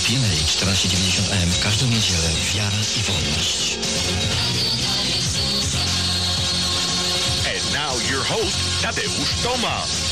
PMA 1490 AM w każdą niedzielę. Wiara i wolność. And now your host, Tadeusz Tomasz.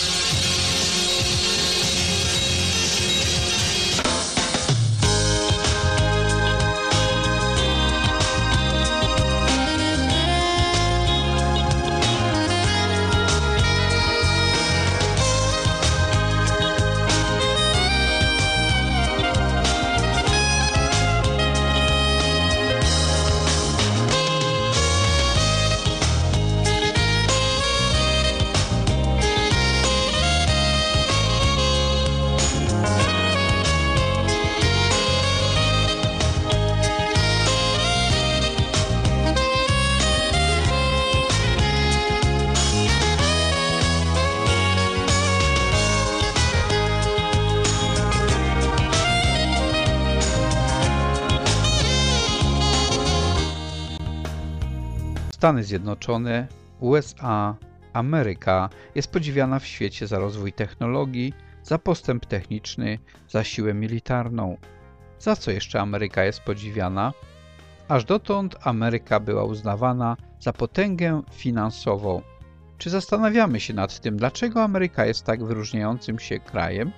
Stany Zjednoczone, USA, Ameryka jest podziwiana w świecie za rozwój technologii, za postęp techniczny, za siłę militarną. Za co jeszcze Ameryka jest podziwiana? Aż dotąd Ameryka była uznawana za potęgę finansową. Czy zastanawiamy się nad tym, dlaczego Ameryka jest tak wyróżniającym się krajem?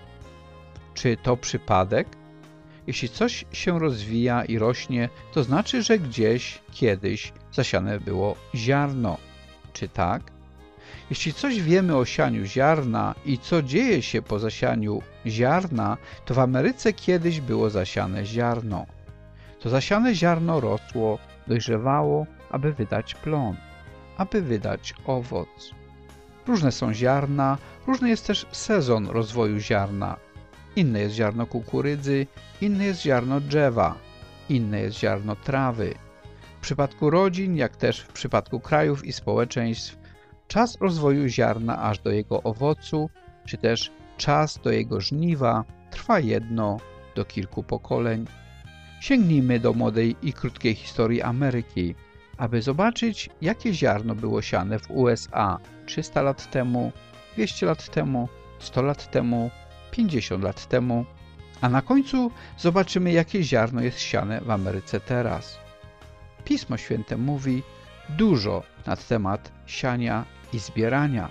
Czy to przypadek? Jeśli coś się rozwija i rośnie, to znaczy, że gdzieś, kiedyś zasiane było ziarno. Czy tak? Jeśli coś wiemy o sianiu ziarna i co dzieje się po zasianiu ziarna, to w Ameryce kiedyś było zasiane ziarno. To zasiane ziarno rosło, dojrzewało, aby wydać plon, aby wydać owoc. Różne są ziarna, różny jest też sezon rozwoju ziarna. Inne jest ziarno kukurydzy, inne jest ziarno drzewa, inne jest ziarno trawy. W przypadku rodzin, jak też w przypadku krajów i społeczeństw, czas rozwoju ziarna aż do jego owocu, czy też czas do jego żniwa trwa jedno do kilku pokoleń. Sięgnijmy do młodej i krótkiej historii Ameryki, aby zobaczyć, jakie ziarno było siane w USA 300 lat temu, 200 lat temu, 100 lat temu, 50 lat temu, a na końcu zobaczymy, jakie ziarno jest siane w Ameryce teraz. Pismo Święte mówi dużo na temat siania i zbierania.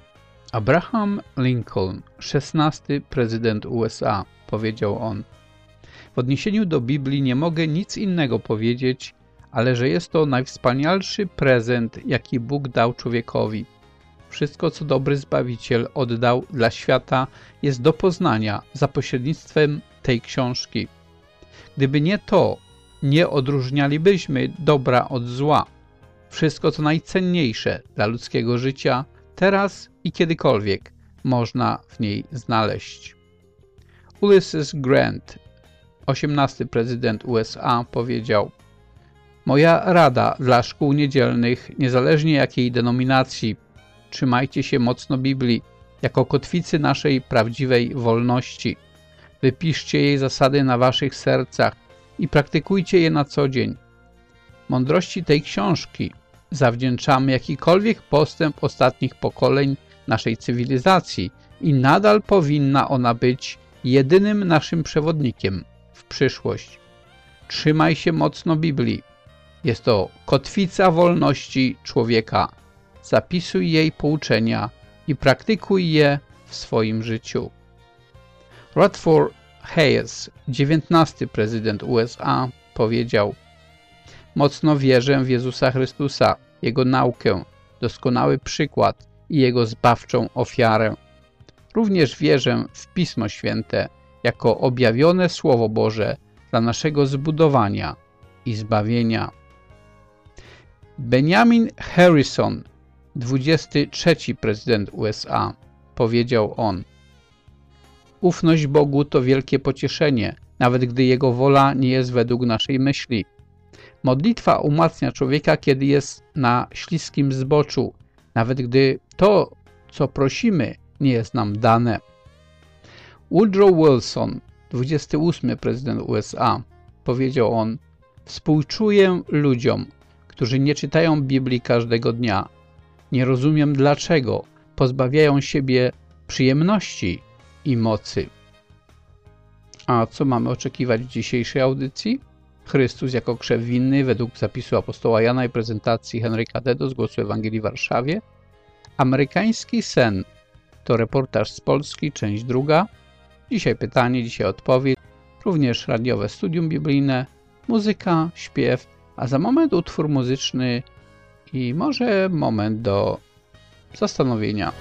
Abraham Lincoln, 16. prezydent USA, powiedział on: w odniesieniu do Biblii nie mogę nic innego powiedzieć, ale że jest to najwspanialszy prezent, jaki Bóg dał człowiekowi. Wszystko, co dobry Zbawiciel oddał dla świata, jest do poznania za pośrednictwem tej książki. Gdyby nie to, nie odróżnialibyśmy dobra od zła. Wszystko, co najcenniejsze dla ludzkiego życia, teraz i kiedykolwiek, można w niej znaleźć. Ulysses Grant, 18. prezydent USA, powiedział: moja rada dla szkół niedzielnych, niezależnie jakiej denominacji, trzymajcie się mocno Biblii, jako kotwicy naszej prawdziwej wolności. Wypiszcie jej zasady na waszych sercach i praktykujcie je na co dzień. Mądrości tej książki zawdzięczamy jakikolwiek postęp ostatnich pokoleń naszej cywilizacji i nadal powinna ona być jedynym naszym przewodnikiem w przyszłość. Trzymaj się mocno Biblii. Jest to kotwica wolności człowieka. Zapisuj jej pouczenia i praktykuj je w swoim życiu. Rutherford Hayes, 19. prezydent USA, powiedział: mocno wierzę w Jezusa Chrystusa, Jego naukę, doskonały przykład i Jego zbawczą ofiarę. Również wierzę w Pismo Święte jako objawione Słowo Boże dla naszego zbudowania i zbawienia. Benjamin Harrison, 23. prezydent USA, powiedział on: ufność Bogu to wielkie pocieszenie, nawet gdy Jego wola nie jest według naszej myśli. Modlitwa umacnia człowieka, kiedy jest na śliskim zboczu, nawet gdy to, co prosimy, nie jest nam dane. Woodrow Wilson, 28. prezydent USA, powiedział on: współczuję ludziom, którzy nie czytają Biblii każdego dnia. Nie rozumiem, dlaczego pozbawiają siebie przyjemności i mocy. A co mamy oczekiwać w dzisiejszej audycji? Chrystus jako krzew winny według zapisu apostoła Jana i prezentacji Henryka Dedo z Głosu Ewangelii w Warszawie. Amerykański sen to reportaż z Polski, część druga. Dzisiaj pytanie, dzisiaj odpowiedź. Również radiowe studium biblijne, muzyka, śpiew, a za moment utwór muzyczny i może moment do zastanowienia.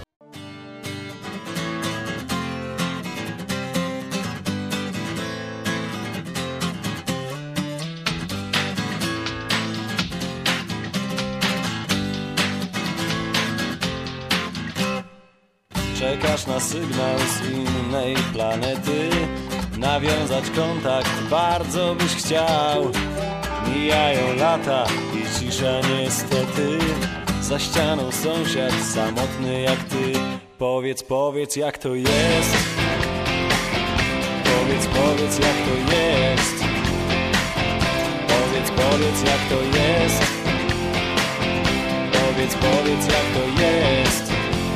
Czekasz na sygnał z innej planety, nawiązać kontakt bardzo byś chciał. Mijają lata i cisza niestety, za ścianą sąsiad samotny jak ty. Powiedz jak to jest, powiedz jak to jest, powiedz jak to jest, powiedz jak to jest.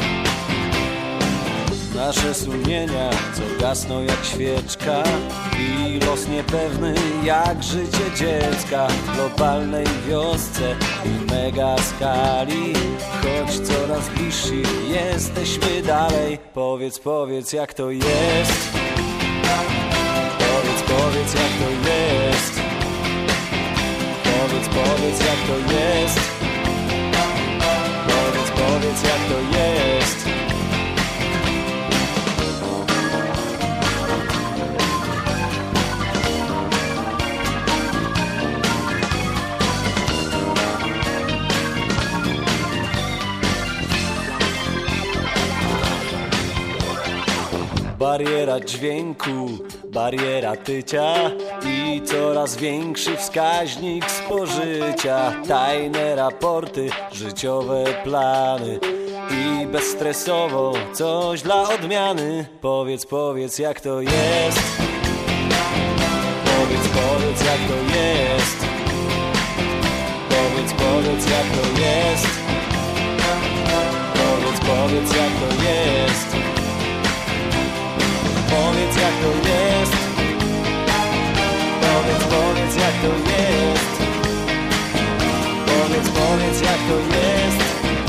Nasze sumienia, co gasną jak świeczka i los niepewny jak życie dziecka w globalnej wiosce i mega skali. Choć coraz bliżsi jesteśmy dalej. Powiedz jak to jest, powiedz jak to jest, powiedz jak to jest, powiedz jak to jest. Bariera dźwięku, bariera tycia i coraz większy wskaźnik spożycia. Tajne raporty, życiowe plany i bezstresowo coś dla odmiany. Powiedz jak to jest, powiedz jak to jest, powiedz jak to jest, powiedz jak to jest. Powiedz jak to jest, powiedz jak to jest, powiedz jak to jest,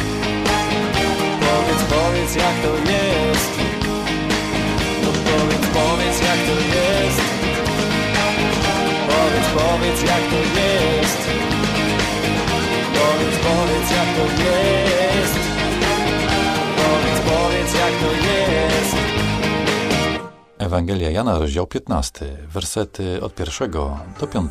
powiedz jak to jest, no powiedz jak to jest, powiedz jak to jest, powiedz jak to jest, powiedz jak to jest. Ewangelia Jana, rozdział 15, wersety od 1 do 5.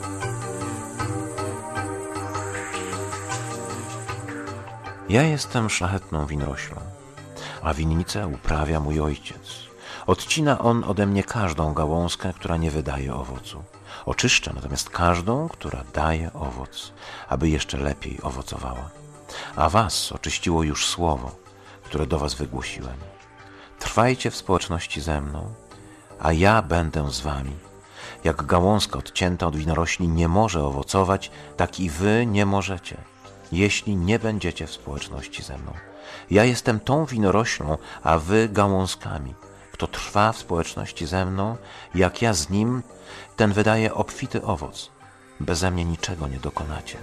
Ja jestem szlachetną winoroślą, a winnicę uprawia mój ojciec. Odcina on ode mnie każdą gałązkę, która nie wydaje owocu. Oczyszcza natomiast każdą, która daje owoc, aby jeszcze lepiej owocowała. A was oczyściło już słowo, które do was wygłosiłem. Trwajcie w społeczności ze mną, a ja będę z wami. Jak gałązka odcięta od winorośli nie może owocować, tak i wy nie możecie, jeśli nie będziecie w społeczności ze mną. Ja jestem tą winoroślą, a wy gałązkami. Kto trwa w społeczności ze mną, jak ja z nim, ten wydaje obfity owoc. Beze mnie niczego nie dokonacie.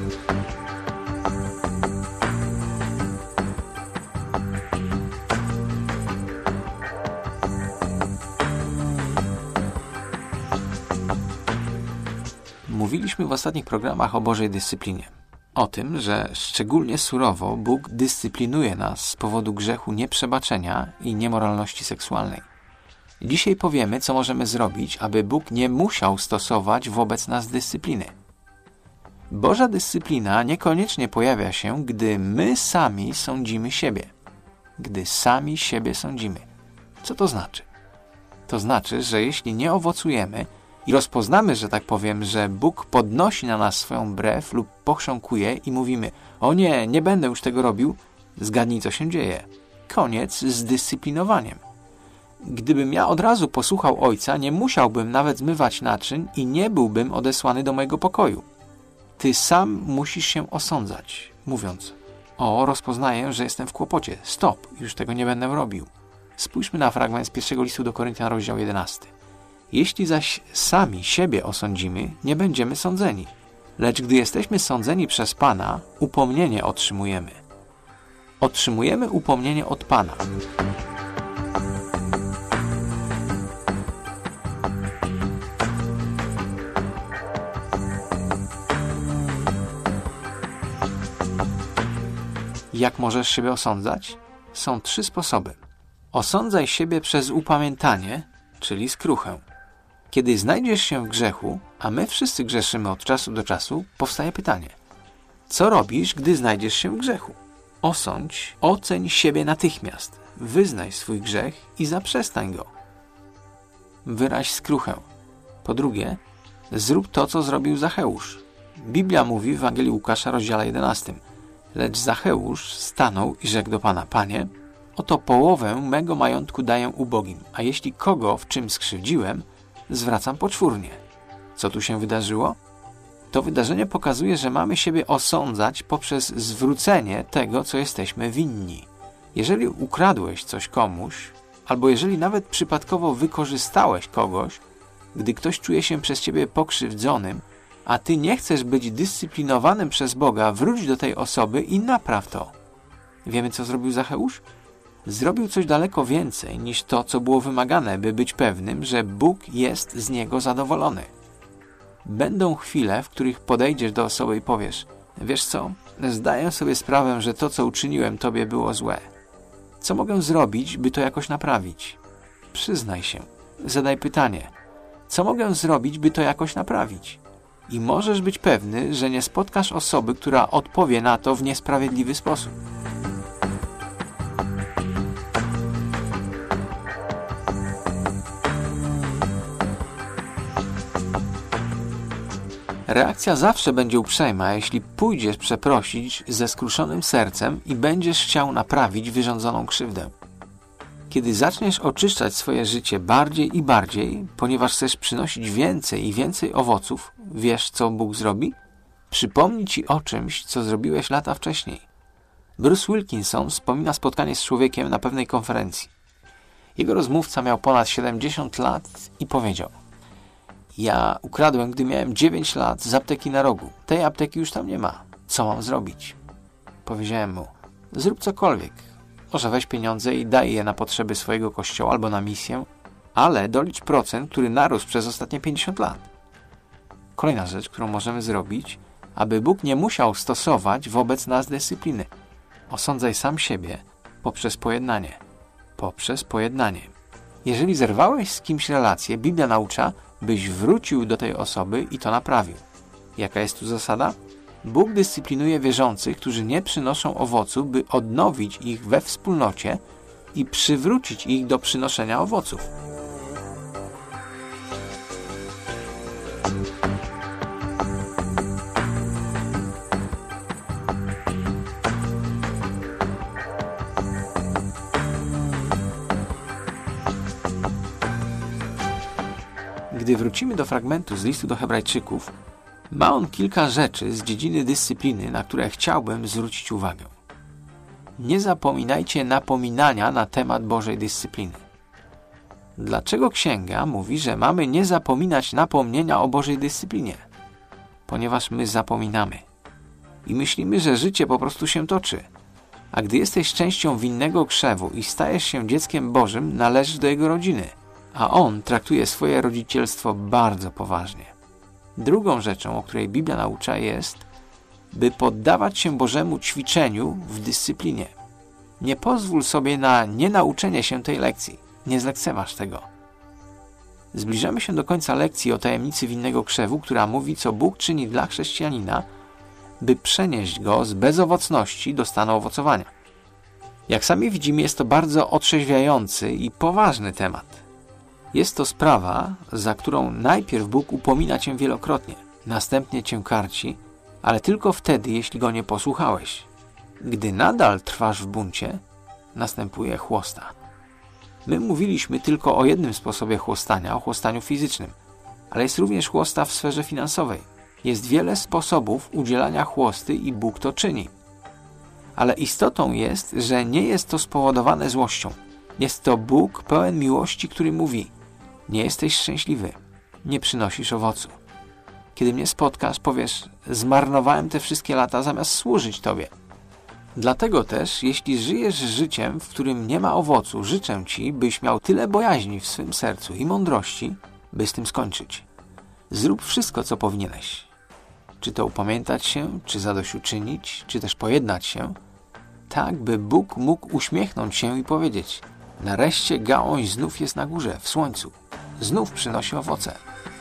Mówiliśmy w ostatnich programach o Bożej dyscyplinie. O tym, że szczególnie surowo Bóg dyscyplinuje nas z powodu grzechu nieprzebaczenia i niemoralności seksualnej. Dzisiaj powiemy, co możemy zrobić, aby Bóg nie musiał stosować wobec nas dyscypliny. Boża dyscyplina niekoniecznie pojawia się, gdy my sami sądzimy siebie. Gdy sami siebie sądzimy. Co to znaczy? To znaczy, że jeśli nie owocujemy i rozpoznamy, że tak powiem, że Bóg podnosi na nas swoją brew lub pochrząkuje i mówimy: o nie, nie będę już tego robił, zgadnij, co się dzieje. Koniec z dyscyplinowaniem. Gdybym ja od razu posłuchał Ojca, nie musiałbym nawet zmywać naczyń i nie byłbym odesłany do mojego pokoju. Ty sam musisz się osądzać, mówiąc: o, rozpoznaję, że jestem w kłopocie, stop, już tego nie będę robił. Spójrzmy na fragment z 1 listu do Koryntian, rozdział 11. Jeśli zaś sami siebie osądzimy, nie będziemy sądzeni. Lecz gdy jesteśmy sądzeni przez Pana, upomnienie otrzymujemy. Otrzymujemy upomnienie od Pana. Jak możesz siebie osądzać? Są 3 sposoby. Osądzaj siebie przez upamiętanie, czyli skruchę. Kiedy znajdziesz się w grzechu, a my wszyscy grzeszymy od czasu do czasu, powstaje pytanie: co robisz, gdy znajdziesz się w grzechu? Osądź, oceń siebie natychmiast, wyznaj swój grzech i zaprzestań go. Wyraź skruchę. Po drugie, zrób to, co zrobił Zacheusz. Biblia mówi w Ewangelii Łukasza, rozdziale 11: lecz Zacheusz stanął i rzekł do Pana: Panie, oto połowę mego majątku daję ubogim, a jeśli kogo w czym skrzywdziłem, zwracam poczwórnie. Co tu się wydarzyło? To wydarzenie pokazuje, że mamy siebie osądzać poprzez zwrócenie tego, co jesteśmy winni. Jeżeli ukradłeś coś komuś, albo jeżeli nawet przypadkowo wykorzystałeś kogoś, gdy ktoś czuje się przez ciebie pokrzywdzonym, a ty nie chcesz być dyscyplinowanym przez Boga, wróć do tej osoby i napraw to. Wiemy, co zrobił Zacheusz? Zrobił coś daleko więcej niż to, co było wymagane, by być pewnym, że Bóg jest z niego zadowolony. Będą chwile, w których podejdziesz do osoby i powiesz: wiesz co, zdaję sobie sprawę, że to, co uczyniłem tobie, było złe. Co mogę zrobić, by to jakoś naprawić? Przyznaj się. Zadaj pytanie: co mogę zrobić, by to jakoś naprawić? I możesz być pewny, że nie spotkasz osoby, która odpowie na to w niesprawiedliwy sposób. Reakcja zawsze będzie uprzejma, jeśli pójdziesz przeprosić ze skruszonym sercem i będziesz chciał naprawić wyrządzoną krzywdę. Kiedy zaczniesz oczyszczać swoje życie bardziej i bardziej, ponieważ chcesz przynosić więcej i więcej owoców, wiesz, co Bóg zrobi? Przypomni ci o czymś, co zrobiłeś lata wcześniej. Bruce Wilkinson wspomina spotkanie z człowiekiem na pewnej konferencji. Jego rozmówca miał ponad 70 lat i powiedział: ja ukradłem, gdy miałem 9 lat, z apteki na rogu. Tej apteki już tam nie ma. Co mam zrobić? Powiedziałem mu: zrób cokolwiek. Może weź pieniądze i daj je na potrzeby swojego kościoła albo na misję, ale dolicz procent, który narósł przez ostatnie 50 lat. Kolejna rzecz, którą możemy zrobić, aby Bóg nie musiał stosować wobec nas dyscypliny. Osądzaj sam siebie poprzez pojednanie. Poprzez pojednanie. Jeżeli zerwałeś z kimś relację, Biblia naucza, byś wrócił do tej osoby i to naprawił. Jaka jest tu zasada? Bóg dyscyplinuje wierzących, którzy nie przynoszą owocu, by odnowić ich we wspólnocie i przywrócić ich do przynoszenia owoców. Gdy wrócimy do fragmentu z listu do Hebrajczyków, ma on kilka rzeczy z dziedziny dyscypliny, na które chciałbym zwrócić uwagę. Nie zapominajcie napominania na temat Bożej dyscypliny. Dlaczego Księga mówi, że mamy nie zapominać napomnienia o Bożej dyscyplinie? Ponieważ my zapominamy. I myślimy, że życie po prostu się toczy. A gdy jesteś częścią winnego krzewu i stajesz się dzieckiem Bożym, należysz do Jego rodziny. A On traktuje swoje rodzicielstwo bardzo poważnie. Drugą rzeczą, o której Biblia naucza, jest, by poddawać się Bożemu ćwiczeniu w dyscyplinie. Nie pozwól sobie na nienauczenie się tej lekcji. Nie zlekceważ tego. Zbliżamy się do końca lekcji o tajemnicy winnego krzewu, która mówi, co Bóg czyni dla chrześcijanina, by przenieść go z bezowocności do stanu owocowania. Jak sami widzimy, jest to bardzo otrzeźwiający i poważny temat. Jest to sprawa, za którą najpierw Bóg upomina cię wielokrotnie, następnie cię karci, ale tylko wtedy, jeśli Go nie posłuchałeś. Gdy nadal trwasz w buncie, następuje chłosta. My mówiliśmy tylko o jednym sposobie chłostania, o chłostaniu fizycznym, ale jest również chłosta w sferze finansowej. Jest wiele sposobów udzielania chłosty i Bóg to czyni. Ale istotą jest, że nie jest to spowodowane złością. Jest to Bóg pełen miłości, który mówi: Nie jesteś szczęśliwy. Nie przynosisz owocu. Kiedy mnie spotkasz, powiesz, zmarnowałem te wszystkie lata zamiast służyć Tobie. Dlatego też, jeśli żyjesz życiem, w którym nie ma owocu, życzę Ci, byś miał tyle bojaźni w swym sercu i mądrości, by z tym skończyć. Zrób wszystko, co powinieneś. Czy to upamiętać się, czy zadośćuczynić, czy też pojednać się, tak by Bóg mógł uśmiechnąć się i powiedzieć: nareszcie gałąź znów jest na górze, w słońcu. Znów przynosi owoce.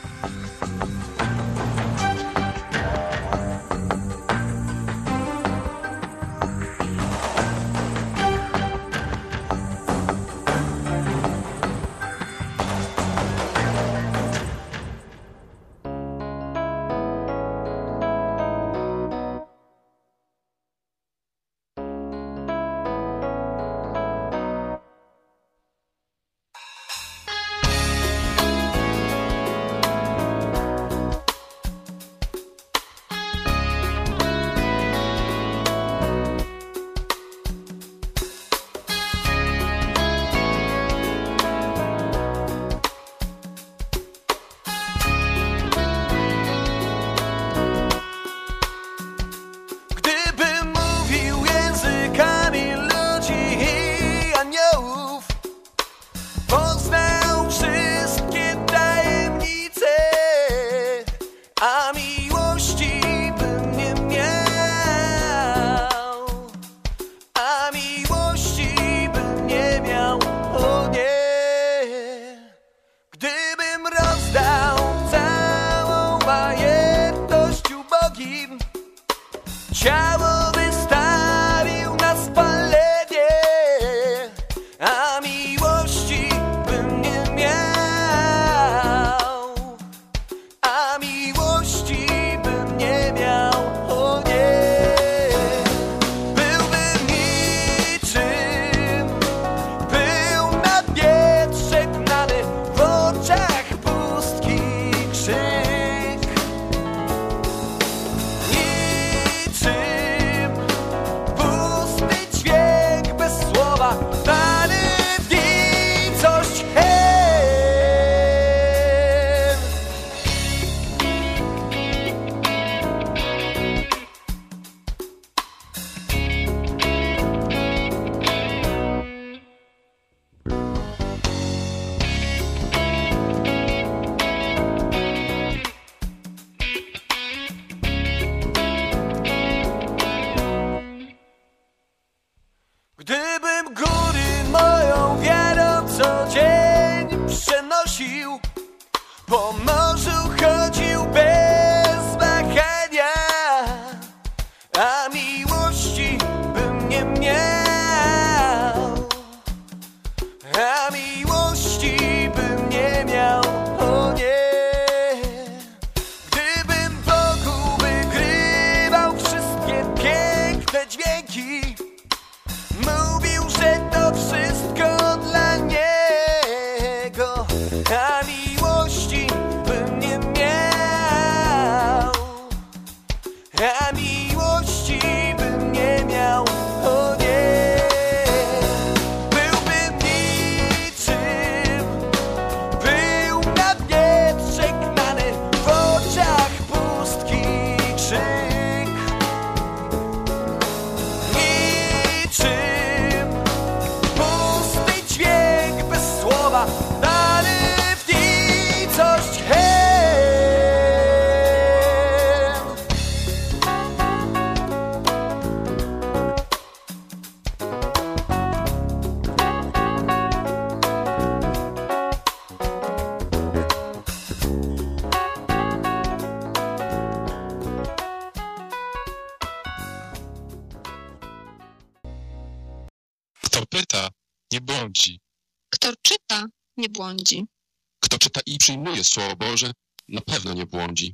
Ciało wystawił na spalenie, a miłości bym nie miał, a miłości bym nie miał, o nie. Byłbym niczym, był na wietrze gnany, w oczach pustki krzyk. Gdybym góry moją wiarą co dzień przenosił, po morzu chodził bez wahania, a miłości bym nie miał, a miłości bym nie miał, o nie. Gdybym Bogu wygrywał wszystkie piękne dźwięki, mówił, że to wszystko dla niego, a miłości bym nie miał, a miłości bym nie miał, o nie. Byłbym niczym, był na wietrze gnany, w oczach pustki krzyk. Niczym pusty dźwięk bez słowa, dany w nicość hen. Kto pyta, nie błądzi. Kto czyta, nie błądzi. Kto czyta i przyjmuje Słowo Boże, na pewno nie błądzi.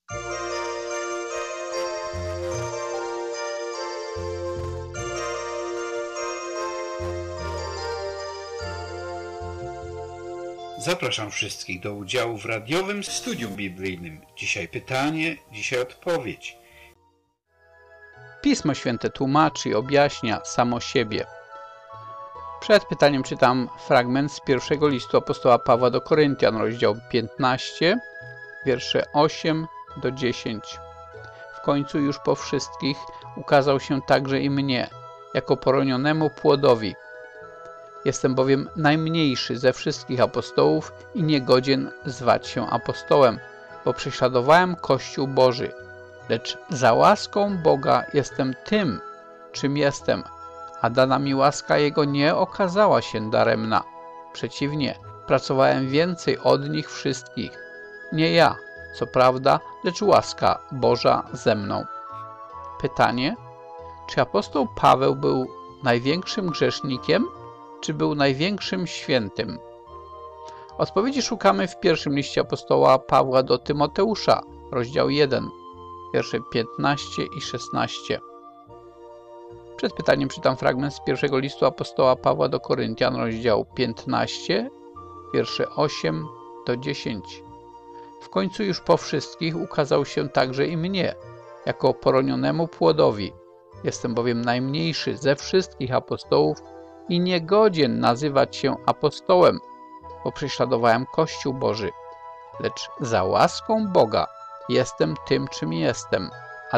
Zapraszam wszystkich do udziału w radiowym studium biblijnym. Dzisiaj pytanie, dzisiaj odpowiedź. Pismo Święte tłumaczy i objaśnia samo siebie. Przed pytaniem czytam fragment z pierwszego listu apostoła Pawła do Koryntian, rozdział 15, wiersze 8 do 10. W końcu już po wszystkich ukazał się także i mnie, jako poronionemu płodowi. Jestem bowiem najmniejszy ze wszystkich apostołów i niegodzien zwać się apostołem, bo prześladowałem Kościół Boży. Lecz za łaską Boga jestem tym, czym jestem, a dana mi łaska Jego nie okazała się daremna. Przeciwnie, pracowałem więcej od nich wszystkich. Nie ja, co prawda, lecz łaska Boża ze mną. Pytanie: czy apostoł Paweł był największym grzesznikiem, czy był największym świętym? Odpowiedzi szukamy w pierwszym liście apostoła Pawła do Tymoteusza, rozdział 1, wiersze 15 i 16. Przed pytaniem czytam fragment z pierwszego listu apostoła Pawła do Koryntian, rozdział 15, wiersze 8 do 10. W końcu już po wszystkich ukazał się także i mnie, jako poronionemu płodowi. Jestem bowiem najmniejszy ze wszystkich apostołów i niegodzien nazywać się apostołem, bo prześladowałem Kościół Boży. Lecz za łaską Boga jestem tym, czym jestem, a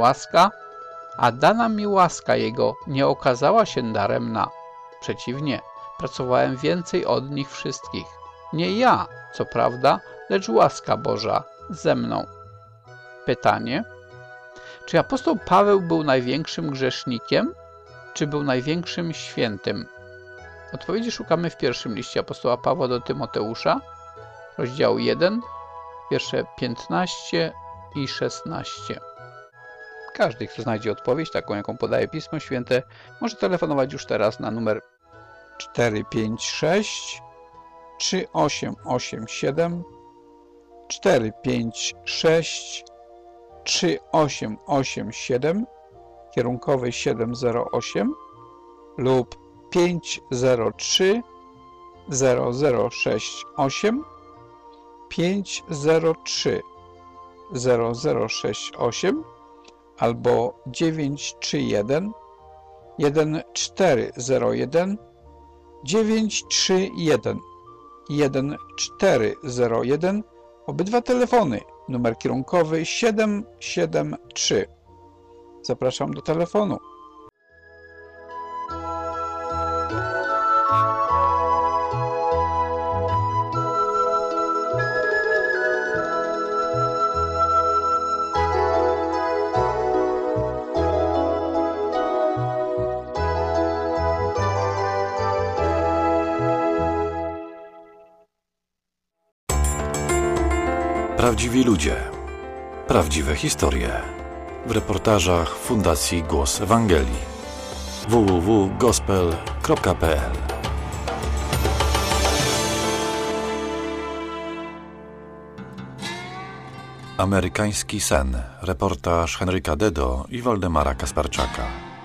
dana mi łaska Jego nie okazała się daremna. Przeciwnie, pracowałem więcej od nich wszystkich. Nie ja, co prawda, lecz łaska Boża ze mną. Pytanie: czy apostoł Paweł był największym grzesznikiem, czy był największym świętym? Odpowiedzi szukamy w pierwszym liście apostoła Pawła do Tymoteusza, rozdział 1, wiersze 15 i 16. Każdy, kto znajdzie odpowiedź, taką jaką podaje Pismo Święte, może telefonować już teraz na numer 456 3887 456 3887 kierunkowy 708 lub 503 0068 503 0068 albo 931 1401 931 1401. Obydwa telefony, numer kierunkowy 773. Zapraszam do telefonu. Prawdziwi ludzie. Prawdziwe historie. W reportażach Fundacji Głos Ewangelii. www.gospel.pl. Amerykański sen. Reportaż Henryka Dedo i Waldemara Kasparczaka.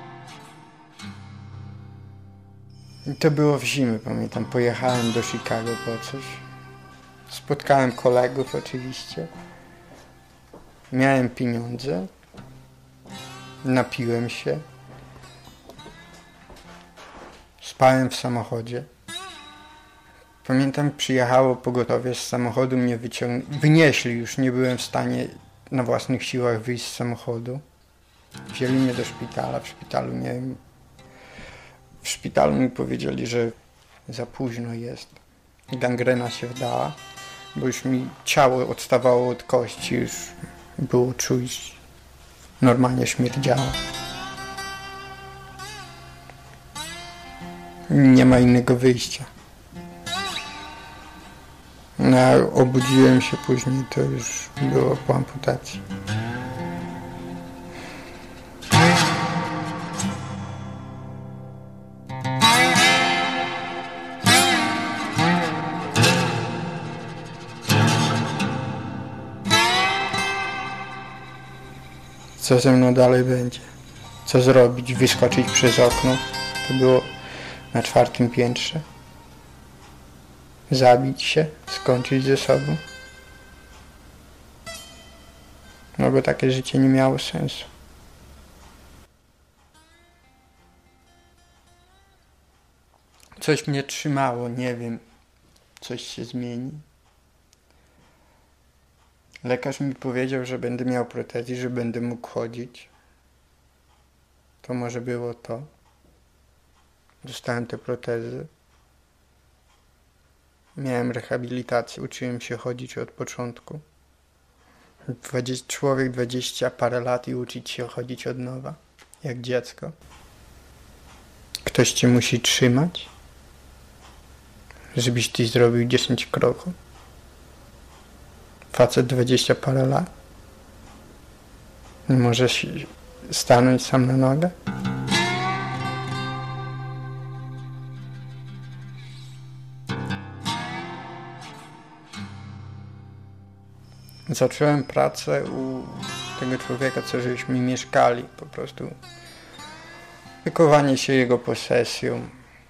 To było w zimę, pamiętam. Pojechałem do Chicago po coś. Spotkałem kolegów oczywiście. Miałem pieniądze. Napiłem się. Spałem w samochodzie. Pamiętam, przyjechało pogotowie z samochodu, mnie wynieśli, już nie byłem w stanie na własnych siłach wyjść z samochodu. Wzięli mnie do szpitala, w szpitalu mi powiedzieli, że za późno jest. Gangrena się wdała, bo już mi ciało odstawało od kości, już było czuć, normalnie śmierdziało. Nie ma innego wyjścia. No, obudziłem się później, to już było po amputacji. Co ze mną dalej będzie? Co zrobić? Wyskoczyć przez okno? To było na 4. piętrze. Zabić się? Skończyć ze sobą? No bo takie życie nie miało sensu. coś mnie trzymało, nie wiem, coś się zmieni. Lekarz mi powiedział, że będę miał protezy, że będę mógł chodzić. To może było to. Dostałem te protezy. Miałem rehabilitację, uczyłem się chodzić od początku. Człowiek 20 parę lat i uczyć się chodzić od nowa, jak dziecko. Ktoś cię musi trzymać, żebyś ty zrobił 10 kroków. Facet 20 parę lat. Nie możesz stanąć sam na nogę. Zacząłem pracę u tego człowieka, co żeśmy mieszkali, po prostu opiekowanie się jego posesją.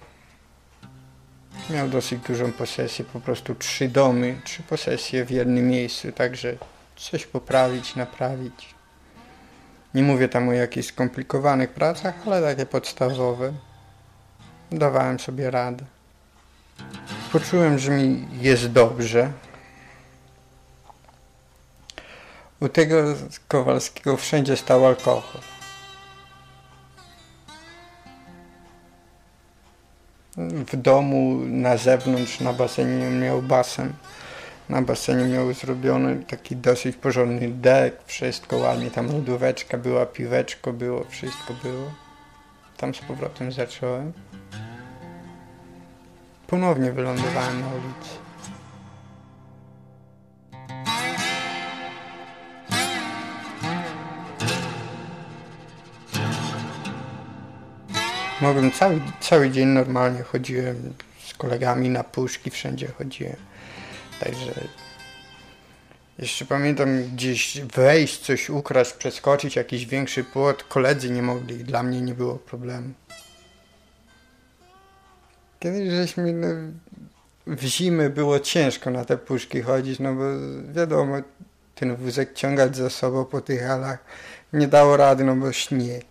Miał dosyć dużą posesję, po prostu 3 domy, 3 posesje w jednym miejscu, także coś poprawić, naprawić. Nie mówię tam o jakichś skomplikowanych pracach, ale takie podstawowe. Dawałem sobie radę. Poczułem, że mi jest dobrze. U tego Kowalskiego wszędzie stał alkohol. W domu, na zewnątrz, na basenie miał basen. Na basenie miał zrobiony taki dosyć porządny dek, wszystko ładnie, tam lodóweczka była, piweczko było, wszystko było. Tam z powrotem zacząłem. Ponownie wylądowałem na ulicy. Mogłem cały dzień normalnie chodziłem z kolegami na puszki, wszędzie chodziłem. Także jeszcze pamiętam gdzieś wejść, coś ukraść, przeskoczyć, jakiś większy płot. Koledzy nie mogli, dla mnie nie było problemu. Kiedyś żeśmy w zimę było ciężko na te puszki chodzić, no bo wiadomo, ten wózek ciągać za sobą po tych halach nie dało rady, no bo śnieg.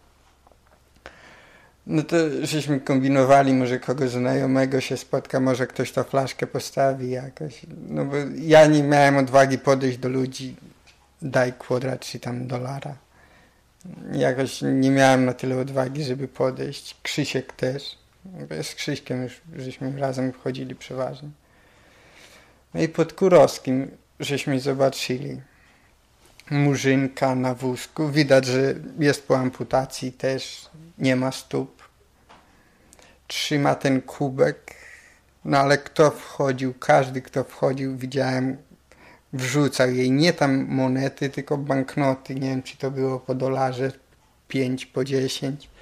No to żeśmy kombinowali, może kogoś znajomego się spotka, może ktoś tą flaszkę postawi jakoś. No bo ja nie miałem odwagi podejść do ludzi, daj kwadrat czy tam $1. Jakoś nie miałem na tyle odwagi, żeby podejść. Krzysiek też. Z Krzyśkiem już żeśmy razem wchodzili przeważnie. No i pod Kurowskim żeśmy zobaczyli murzynka na wózku. Widać, że jest po amputacji też, nie ma stóp. Trzyma ten kubek. No ale kto wchodził, każdy kto wchodził, widziałem, wrzucał jej nie tam monety, tylko banknoty. Nie wiem, czy to było po $1, 5, po 10.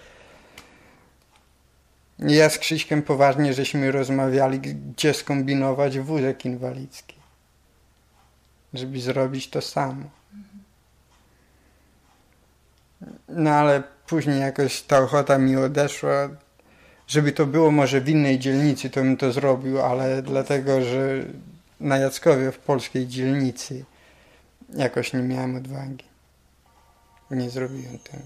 Ja z Krzyśkiem poważnie żeśmy rozmawiali, gdzie skombinować wózek inwalidzki, żeby zrobić to samo. No ale później jakoś ta ochota mi odeszła. Żeby to było może w innej dzielnicy, to bym to zrobił, ale dlatego, że na Jackowie w polskiej dzielnicy jakoś nie miałem odwagi. Nie zrobiłem tego.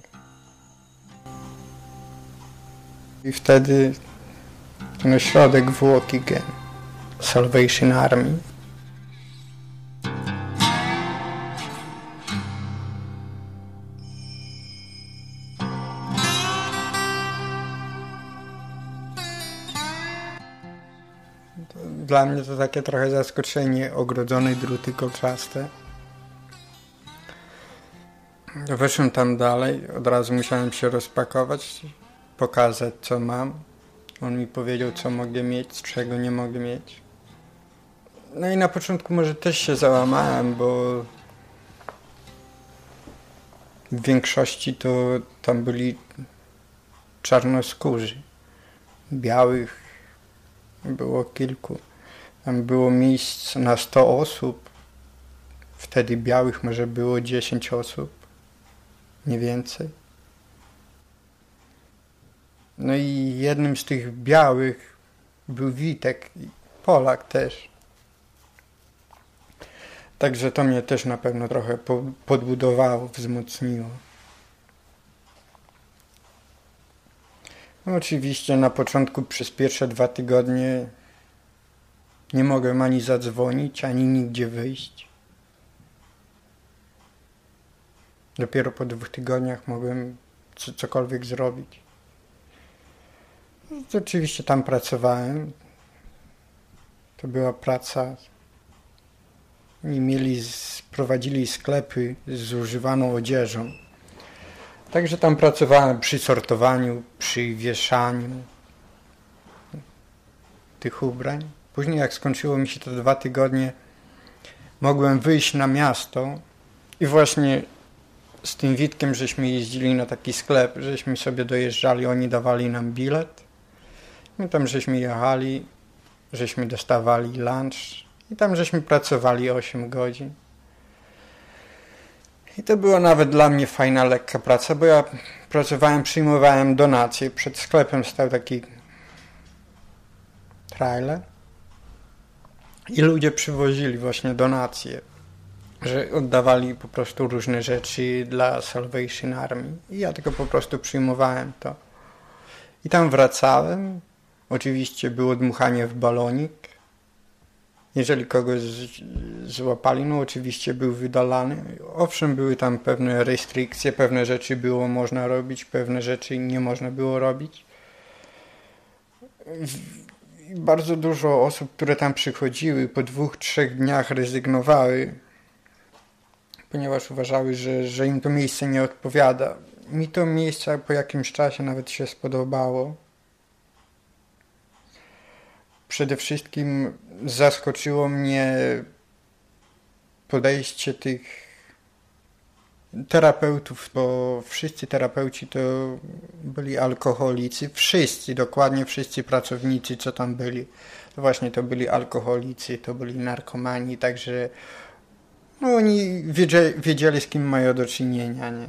I wtedy ten ośrodek w Waukegan, Salvation Army. Dla mnie to takie trochę zaskoczenie, ogrodzone druty kolczaste. Weszłem tam dalej, od razu musiałem się rozpakować, pokazać co mam. On mi powiedział, co mogę mieć, czego nie mogę mieć. No i na początku może też się załamałem, bo w większości to tam byli czarnoskórzy. Białych było kilku. Tam było miejsc na 100 osób. Wtedy białych może było 10 osób. Nie więcej. No i jednym z tych białych był Witek, Polak też. Także to mnie też na pewno trochę podbudowało, wzmocniło. No, oczywiście na początku przez pierwsze 2 tygodnie nie mogłem ani zadzwonić, ani nigdzie wyjść. Dopiero po 2 tygodniach mogłem cokolwiek zrobić. No, to oczywiście tam pracowałem. To była praca. I prowadzili sklepy z zużywaną odzieżą. Także tam pracowałem przy sortowaniu, przy wieszaniu tych ubrań. Później jak skończyło mi się te 2 tygodnie, mogłem wyjść na miasto i właśnie z tym Witkiem żeśmy jeździli na taki sklep, żeśmy sobie dojeżdżali, oni dawali nam bilet. My tam żeśmy jechali, żeśmy dostawali lunch i tam żeśmy pracowali 8 godzin. I to była nawet dla mnie fajna, lekka praca, bo ja pracowałem, przyjmowałem donacje. Przed sklepem stał taki trailer i ludzie przywozili właśnie donacje, że oddawali po prostu różne rzeczy dla Salvation Army. I ja tylko po prostu przyjmowałem to. I tam wracałem. Oczywiście było dmuchanie w balonik. Jeżeli kogoś złapali, no oczywiście był wydalany. Owszem, były tam pewne restrykcje, pewne rzeczy było można robić, pewne rzeczy nie można było robić. I bardzo dużo osób, które tam przychodziły, po 2-3 dniach rezygnowały, ponieważ uważały, że im to miejsce nie odpowiada. Mi to miejsce po jakimś czasie nawet się spodobało. Przede wszystkim zaskoczyło mnie podejście tych terapeutów, bo wszyscy terapeuci to byli alkoholicy. Wszyscy, dokładnie wszyscy pracownicy, co tam byli, to właśnie to byli alkoholicy, to byli narkomani, także no, oni wiedzieli, z kim mają do czynienia, nie?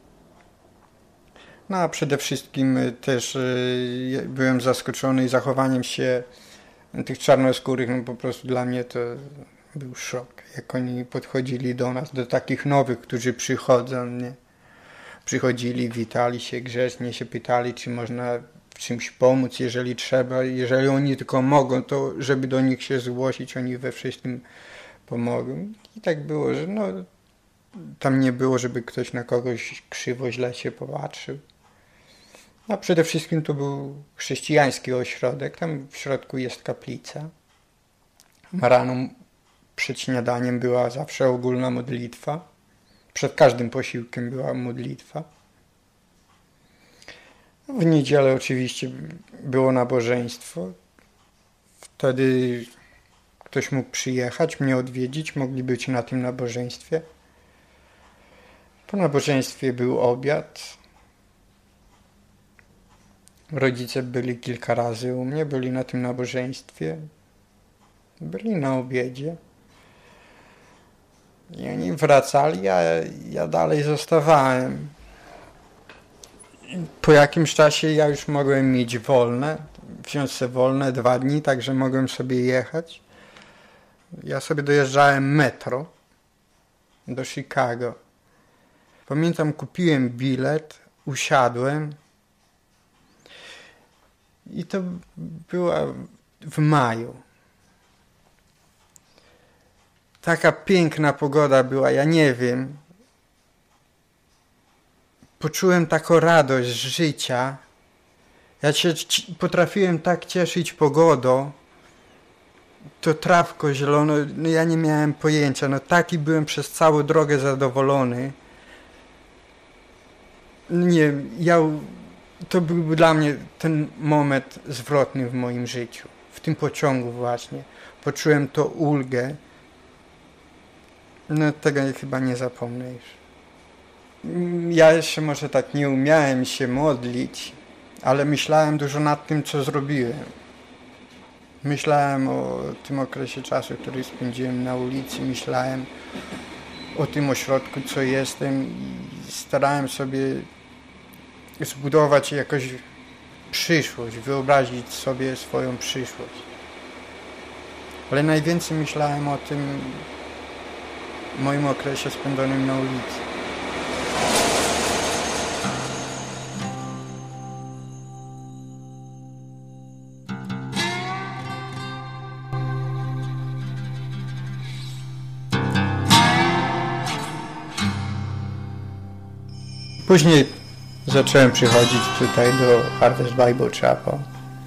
No a przede wszystkim też byłem zaskoczony zachowaniem się tych czarnoskórych, no po prostu dla mnie to był szok, jak oni podchodzili do nas, do takich nowych, którzy przychodzą, nie? Przychodzili, witali się grzecznie, się pytali, czy można w czymś pomóc, jeżeli trzeba, jeżeli oni tylko mogą, to żeby do nich się zgłosić, oni we wszystkim pomogą. I tak było, że no, tam nie było, żeby ktoś na kogoś krzywo, źle się popatrzył. A przede wszystkim to był chrześcijański ośrodek, tam w środku jest kaplica. Rano przed śniadaniem była zawsze ogólna modlitwa. Przed każdym posiłkiem była modlitwa. W niedzielę oczywiście było nabożeństwo. Wtedy ktoś mógł przyjechać, mnie odwiedzić, mogli być na tym nabożeństwie. Po nabożeństwie był obiad. Rodzice byli kilka razy u mnie, byli na tym nabożeństwie, byli na obiedzie. I oni wracali, a ja dalej zostawałem. Po jakimś czasie ja już mogłem mieć wolne, wziąć sobie wolne 2 dni, także mogłem sobie jechać. Ja sobie dojeżdżałem metro do Chicago. Pamiętam, kupiłem bilet, usiadłem. I to była w maju. Taka piękna pogoda była, ja nie wiem. Poczułem taką radość życia. Ja się potrafiłem tak cieszyć pogodą. To trawko zielono, no ja nie miałem pojęcia. No taki byłem przez całą drogę zadowolony. Nie, to był dla mnie ten moment zwrotny w moim życiu. W tym pociągu właśnie. Poczułem tą ulgę. No tego chyba nie zapomnę już. Ja jeszcze może tak nie umiałem się modlić, ale myślałem dużo nad tym, co zrobiłem. Myślałem o tym okresie czasu, który spędziłem na ulicy. Myślałem o tym ośrodku, co jestem i starałem sobie zbudować jakoś przyszłość, wyobrazić sobie swoją przyszłość. Ale najwięcej myślałem o tym moim okresie spędzonym na ulicy. . Później zacząłem przychodzić tutaj do Harvest Bible Chapel.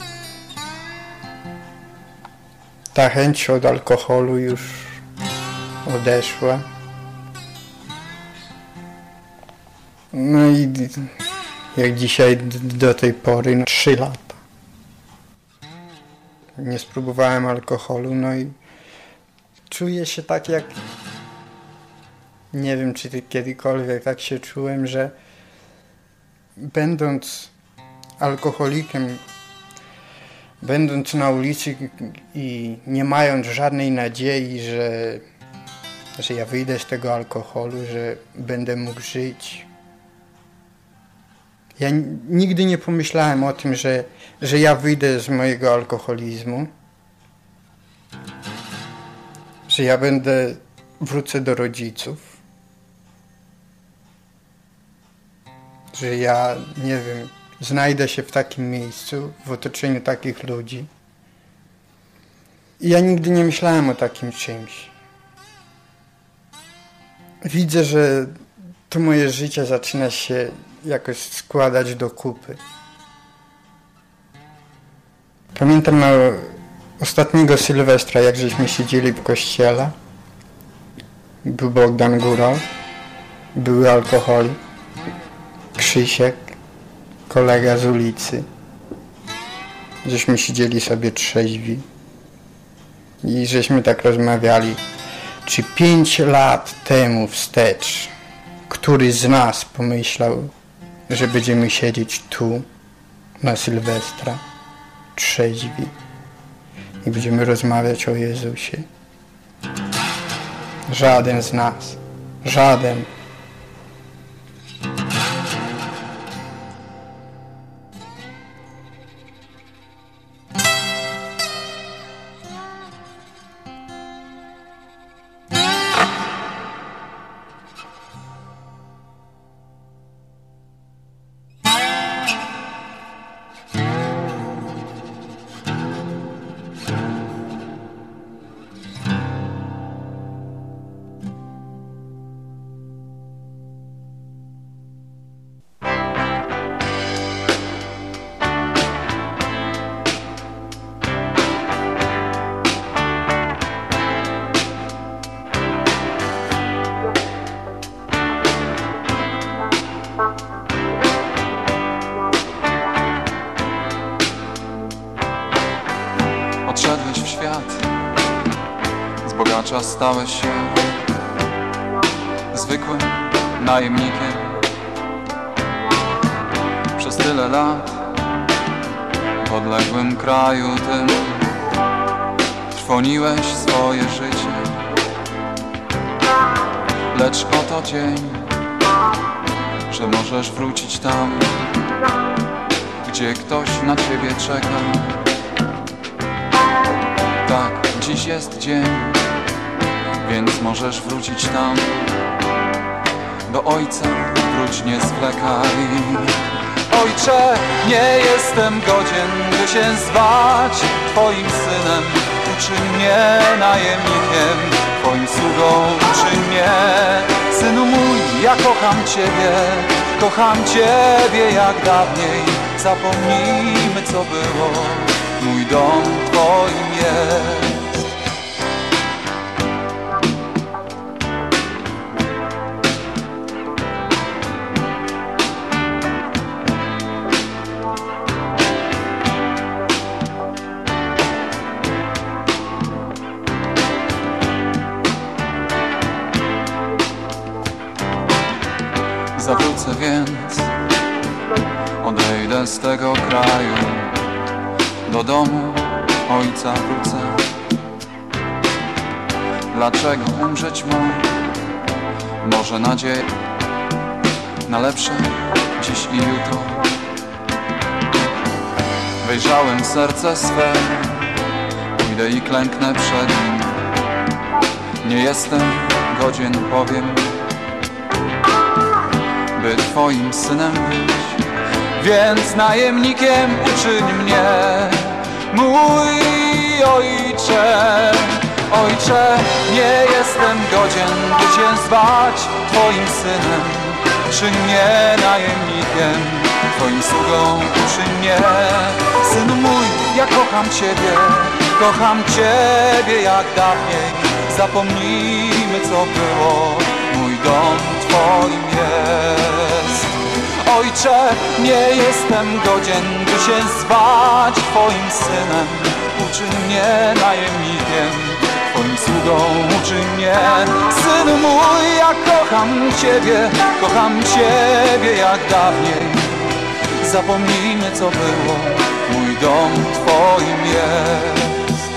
Ta chęć od alkoholu już odeszła. No i jak dzisiaj do tej pory 3 lata. Nie spróbowałem alkoholu, no i czuję się tak jak... Nie wiem, czy kiedykolwiek tak się czułem, że będąc alkoholikiem, będąc na ulicy i nie mając żadnej nadziei, że ja wyjdę z tego alkoholu, że będę mógł żyć. Ja nigdy nie pomyślałem o tym, że ja wyjdę z mojego alkoholizmu, że ja wrócę do rodziców, że ja, nie wiem, znajdę się w takim miejscu, w otoczeniu takich ludzi. I ja nigdy nie myślałem o takim czymś. Widzę, że to moje życie zaczyna się jakoś składać do kupy. Pamiętam na ostatniego Sylwestra, jak żeśmy siedzieli w kościele. Był Bogdan Góral, były alkoholik, Krzysiek, kolega z ulicy. Żeśmy siedzieli sobie trzeźwi i żeśmy tak rozmawiali, czy 5 lat temu wstecz który z nas pomyślał, że będziemy siedzieć tu na Sylwestra trzeźwi i będziemy rozmawiać o Jezusie. Żaden z nas. Żaden. Odszedłeś w świat, z bogacza stałeś się zwykłym najemnikiem. Przez tyle lat w odległym kraju tym trwoniłeś swoje życie. Lecz oto dzień, że możesz wrócić tam, gdzie ktoś na ciebie czeka. Tak, dziś jest dzień, więc możesz wrócić tam. Do Ojca wróć, nie zwlekaj. Ojcze, nie jestem godzien, by się zwać Twoim synem. Uczyń mnie najemnikiem, Twoim sługą uczyń mnie. Synu mój, ja kocham Ciebie jak dawniej. Zapomnijmy, co było, mój dom Twoim jest. Zawrócę więc, odejdę z tego kraju, do domu Ojca wrócę. Dlaczego umrzeć mam? Może nadzieję na lepsze dziś i jutro. Wejrzałem w serce swe, pójdę i klęknę przed Nim. Nie jestem godzien, powiem, by Twoim synem być, więc najemnikiem uczyń mnie, mój Ojcze. Ojcze, nie jestem godzien, by Cię zwać Twoim synem. uczyń mnie najemnikiem, Twoim sługą uczyń mnie. Synu mój, ja kocham Ciebie jak dawniej. Zapomnijmy co było, mój dom Twoim jest. Ojcze, nie jestem godzien, by się zwać Twoim synem. Uczyń mnie najemnikiem, Twoim sługą uczyń mnie. Synu mój, ja kocham Ciebie jak dawniej. Zapomnijmy co było, mój dom Twoim jest.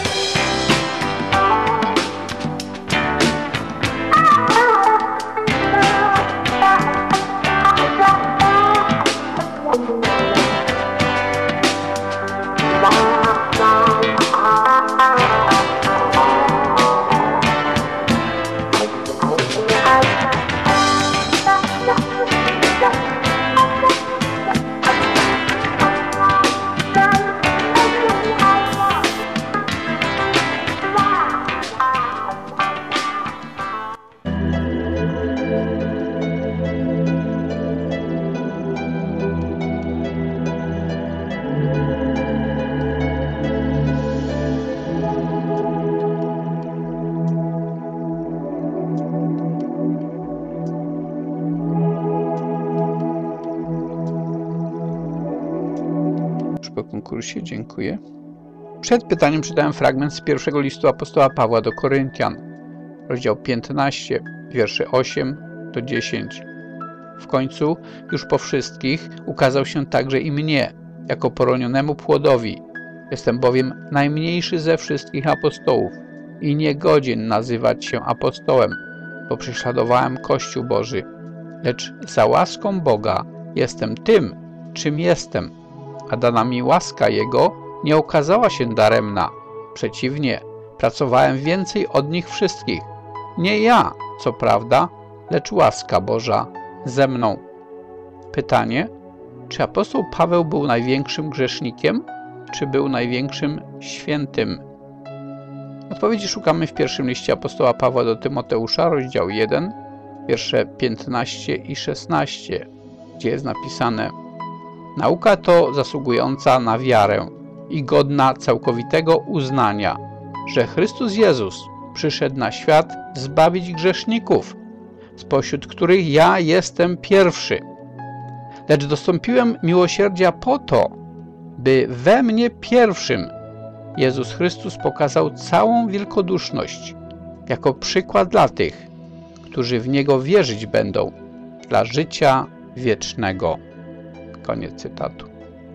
Po konkursie, dziękuję. Przed pytaniem czytałem fragment z pierwszego listu apostoła Pawła do Koryntian, rozdział 15, wiersze 8 do 10. W końcu, już po wszystkich, ukazał się także i mnie, jako poronionemu płodowi. Jestem bowiem najmniejszy ze wszystkich apostołów i niegodzien nazywać się apostołem, bo prześladowałem Kościół Boży. Lecz za łaską Boga jestem tym, czym jestem, a dana mi łaska Jego nie okazała się daremna. Przeciwnie, pracowałem więcej od nich wszystkich. Nie ja, co prawda, lecz łaska Boża ze mną. Pytanie, czy apostoł Paweł był największym grzesznikiem, czy był największym świętym? Odpowiedzi szukamy w pierwszym liście apostoła Pawła do Tymoteusza, rozdział 1, wiersze 15 i 16, gdzie jest napisane: nauka to zasługująca na wiarę i godna całkowitego uznania, że Chrystus Jezus przyszedł na świat zbawić grzeszników, spośród których ja jestem pierwszy. Lecz dostąpiłem miłosierdzia po to, by we mnie pierwszym Jezus Chrystus pokazał całą wielkoduszność, jako przykład dla tych, którzy w Niego wierzyć będą, dla życia wiecznego. Koniec cytatu.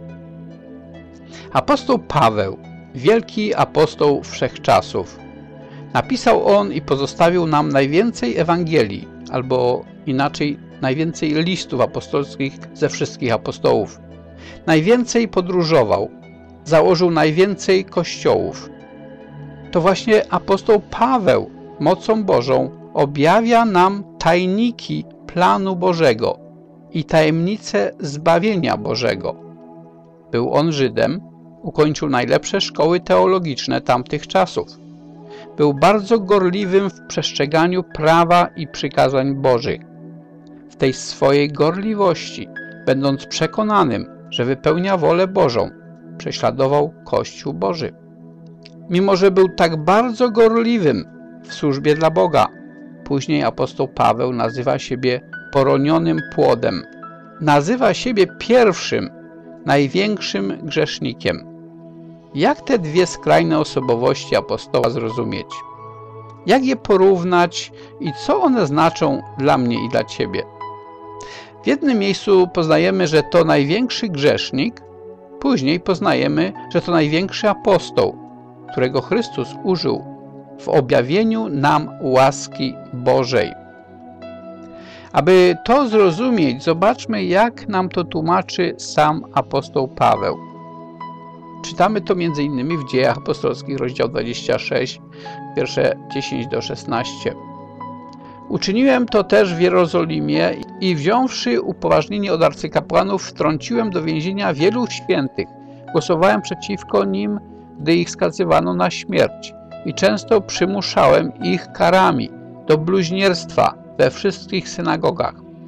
Apostoł Paweł, wielki apostoł wszechczasów, napisał on i pozostawił nam najwięcej Ewangelii, albo inaczej najwięcej listów apostolskich ze wszystkich apostołów. Najwięcej podróżował, założył najwięcej kościołów. To właśnie apostoł Paweł mocą Bożą objawia nam tajniki planu Bożego i tajemnice zbawienia Bożego. Był on Żydem, ukończył najlepsze szkoły teologiczne tamtych czasów. Był bardzo gorliwym w przestrzeganiu prawa i przykazań Bożych. W tej swojej gorliwości, będąc przekonanym, że wypełnia wolę Bożą, prześladował Kościół Boży. Mimo że był tak bardzo gorliwym w służbie dla Boga, później apostoł Paweł nazywa siebie poronionym płodem. Nazywa siebie pierwszym, największym grzesznikiem. Jak te dwie skrajne osobowości apostoła zrozumieć? Jak je porównać i co one znaczą dla mnie i dla Ciebie? W jednym miejscu poznajemy, że to największy grzesznik, później poznajemy, że to największy apostoł, którego Chrystus użył w objawieniu nam łaski Bożej. Aby to zrozumieć, zobaczmy, jak nam to tłumaczy sam apostoł Paweł. Czytamy to m.in. w Dziejach Apostolskich, rozdział 26, wiersze 10 do 16. Uczyniłem to też w Jerozolimie i wziąwszy upoważnienie od arcykapłanów, wtrąciłem do więzienia wielu świętych. Głosowałem przeciwko nim, gdy ich skazywano na śmierć i często przymuszałem ich karami do bluźnierstwa we wszystkich synagogach.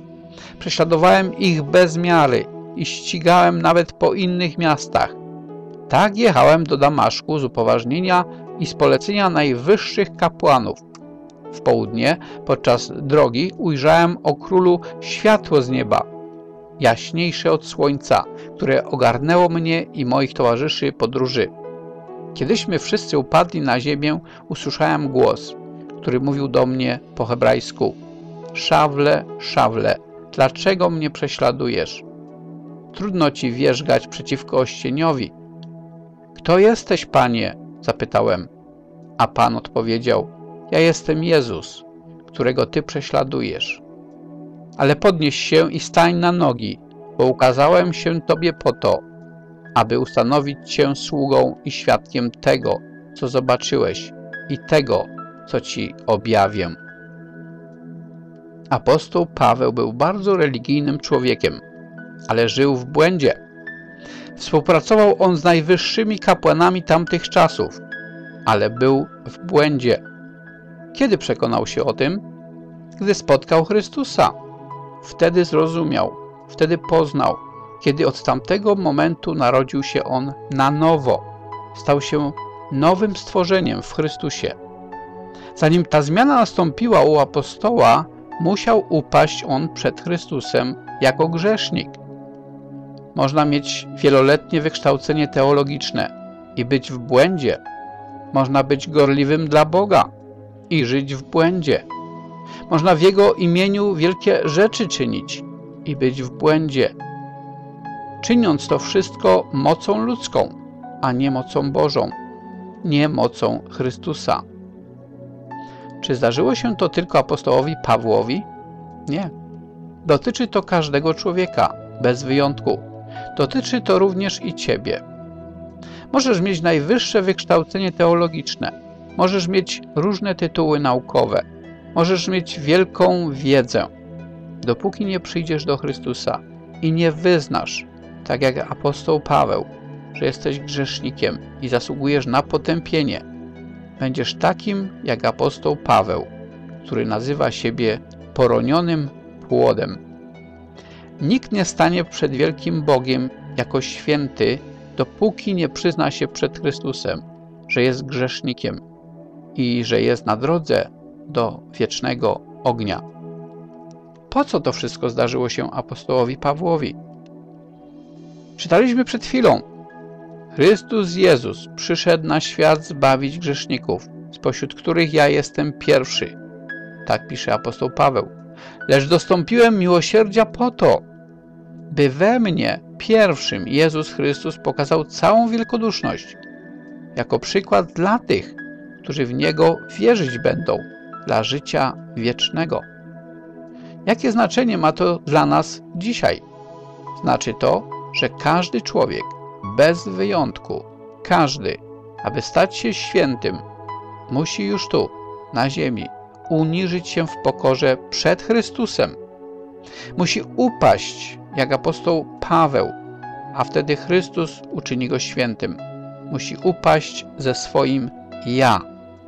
Prześladowałem ich bez miary i ścigałem nawet po innych miastach. Tak jechałem do Damaszku z upoważnienia i z polecenia najwyższych kapłanów. W południe, podczas drogi, ujrzałem o królu światło z nieba, jaśniejsze od słońca, które ogarnęło mnie i moich towarzyszy podróży. Kiedyśmy wszyscy upadli na ziemię, usłyszałem głos, który mówił do mnie po hebrajsku: Szawle, Szawle, dlaczego mnie prześladujesz? Trudno ci wierzgać przeciwko ościeniowi. Kto jesteś, Panie? Zapytałem. A Pan odpowiedział: Ja jestem Jezus, którego ty prześladujesz. Ale podnieś się i stań na nogi, bo ukazałem się tobie po to, aby ustanowić cię sługą i świadkiem tego, co zobaczyłeś i tego, co ci objawię. Apostoł Paweł był bardzo religijnym człowiekiem, ale żył w błędzie. Współpracował on z najwyższymi kapłanami tamtych czasów, ale był w błędzie. Kiedy przekonał się o tym? Gdy spotkał Chrystusa. Wtedy zrozumiał, wtedy poznał, kiedy od tamtego momentu narodził się on na nowo. Stał się nowym stworzeniem w Chrystusie. Zanim ta zmiana nastąpiła u apostoła, musiał upaść on przed Chrystusem jako grzesznik. Można mieć wieloletnie wykształcenie teologiczne i być w błędzie. Można być gorliwym dla Boga i żyć w błędzie. Można w Jego imieniu wielkie rzeczy czynić i być w błędzie. Czyniąc to wszystko mocą ludzką, a nie mocą Bożą, nie mocą Chrystusa. Czy zdarzyło się to tylko apostołowi Pawłowi? Nie. Dotyczy to każdego człowieka, bez wyjątku. Dotyczy to również i ciebie. Możesz mieć najwyższe wykształcenie teologiczne, możesz mieć różne tytuły naukowe, możesz mieć wielką wiedzę. Dopóki nie przyjdziesz do Chrystusa i nie wyznasz, tak jak apostoł Paweł, że jesteś grzesznikiem i zasługujesz na potępienie, będziesz takim jak apostoł Paweł, który nazywa siebie poronionym płodem. Nikt nie stanie przed wielkim Bogiem jako święty, dopóki nie przyzna się przed Chrystusem, że jest grzesznikiem i że jest na drodze do wiecznego ognia. Po co to wszystko zdarzyło się apostołowi Pawłowi? Czytaliśmy przed chwilą. Chrystus Jezus przyszedł na świat zbawić grzeszników, spośród których ja jestem pierwszy. Tak pisze apostoł Paweł. Lecz dostąpiłem miłosierdzia po to, by we mnie, pierwszym, Jezus Chrystus pokazał całą wielkoduszność, jako przykład dla tych, którzy w Niego wierzyć będą, dla życia wiecznego. Jakie znaczenie ma to dla nas dzisiaj? Znaczy to, że każdy człowiek, bez wyjątku, każdy, aby stać się świętym, musi już tu, na ziemi, uniżyć się w pokorze przed Chrystusem. Musi upaść, jak apostoł Paweł, a wtedy Chrystus uczyni go świętym. Musi upaść ze swoim ja.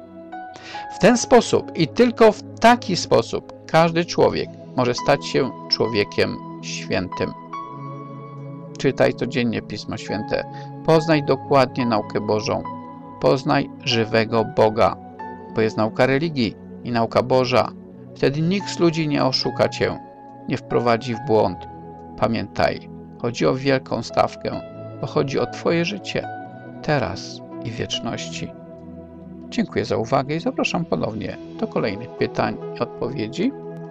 W ten sposób i tylko w taki sposób każdy człowiek może stać się człowiekiem świętym. Czytaj codziennie Pismo Święte. Poznaj dokładnie naukę Bożą. Poznaj żywego Boga, bo jest nauka religii i nauka Boża. Wtedy nikt z ludzi nie oszuka cię, nie wprowadzi w błąd. Pamiętaj, chodzi o wielką stawkę, bo chodzi o twoje życie, teraz i w wieczności. Dziękuję za uwagę i zapraszam ponownie do kolejnych pytań i odpowiedzi.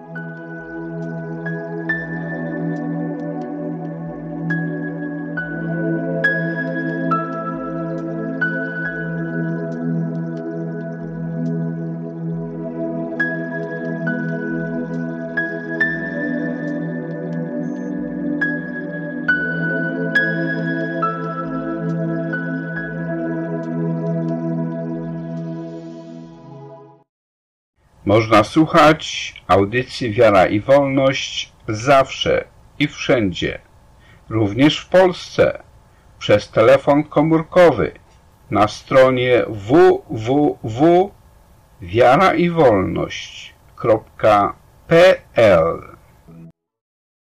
Można słuchać audycji Wiara i Wolność zawsze i wszędzie, również w Polsce, przez telefon komórkowy na stronie www.wiaraiwolność.pl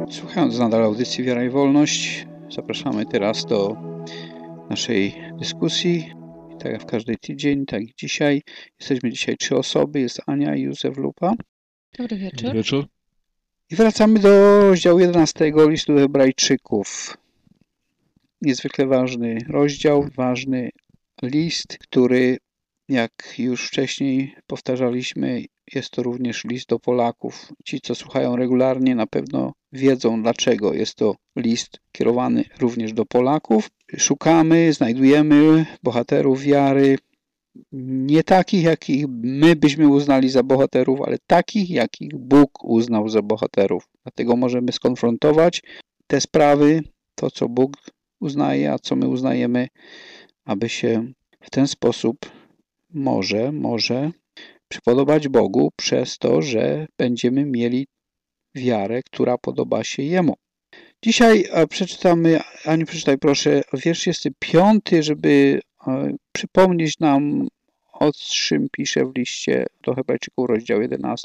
Słuchając nadal audycji Wiara i Wolność, zapraszamy teraz do naszej dyskusji. Tak jak w każdy tydzień, tak i dzisiaj. Jesteśmy dzisiaj 3 osoby. Jest Ania i Józef Lupa. Dobry wieczór. Dobry wieczór. I wracamy do rozdziału 11 listu do Hebrajczyków. Niezwykle ważny rozdział, ważny list, który, jak już wcześniej powtarzaliśmy, jest to również list do Polaków. Ci, co słuchają regularnie, na pewno wiedzą, dlaczego jest to list kierowany również do Polaków. Szukamy, znajdujemy bohaterów wiary, nie takich, jakich my byśmy uznali za bohaterów, ale takich, jakich Bóg uznał za bohaterów. Dlatego możemy skonfrontować te sprawy, to co Bóg uznaje, a co my uznajemy, aby się w ten sposób może przypodobać Bogu przez to, że będziemy mieli wiarę, która podoba się Jemu. Dzisiaj przeczytamy, Aniu, przeczytaj proszę wiersz 25, żeby przypomnieć nam, o czym pisze w liście do Hebrajczyków, rozdział 11.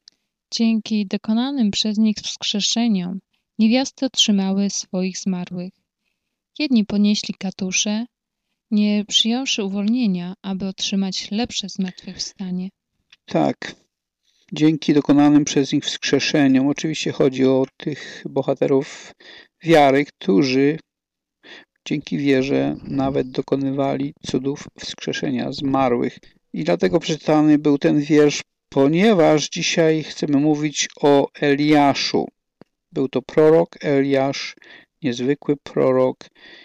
Dzięki dokonanym przez nich wskrzeszeniom niewiasty otrzymały swoich zmarłych. Jedni ponieśli katusze, nie przyjąwszy uwolnienia, aby otrzymać lepsze zmartwychwstanie. Tak, dzięki dokonanym przez nich wskrzeszeniom. Oczywiście chodzi o tych bohaterów wiary, którzy dzięki wierze nawet dokonywali cudów wskrzeszenia zmarłych. I dlatego przeczytany był ten wiersz, ponieważ dzisiaj chcemy mówić o Eliaszu. Był to prorok Eliasz, niezwykły prorok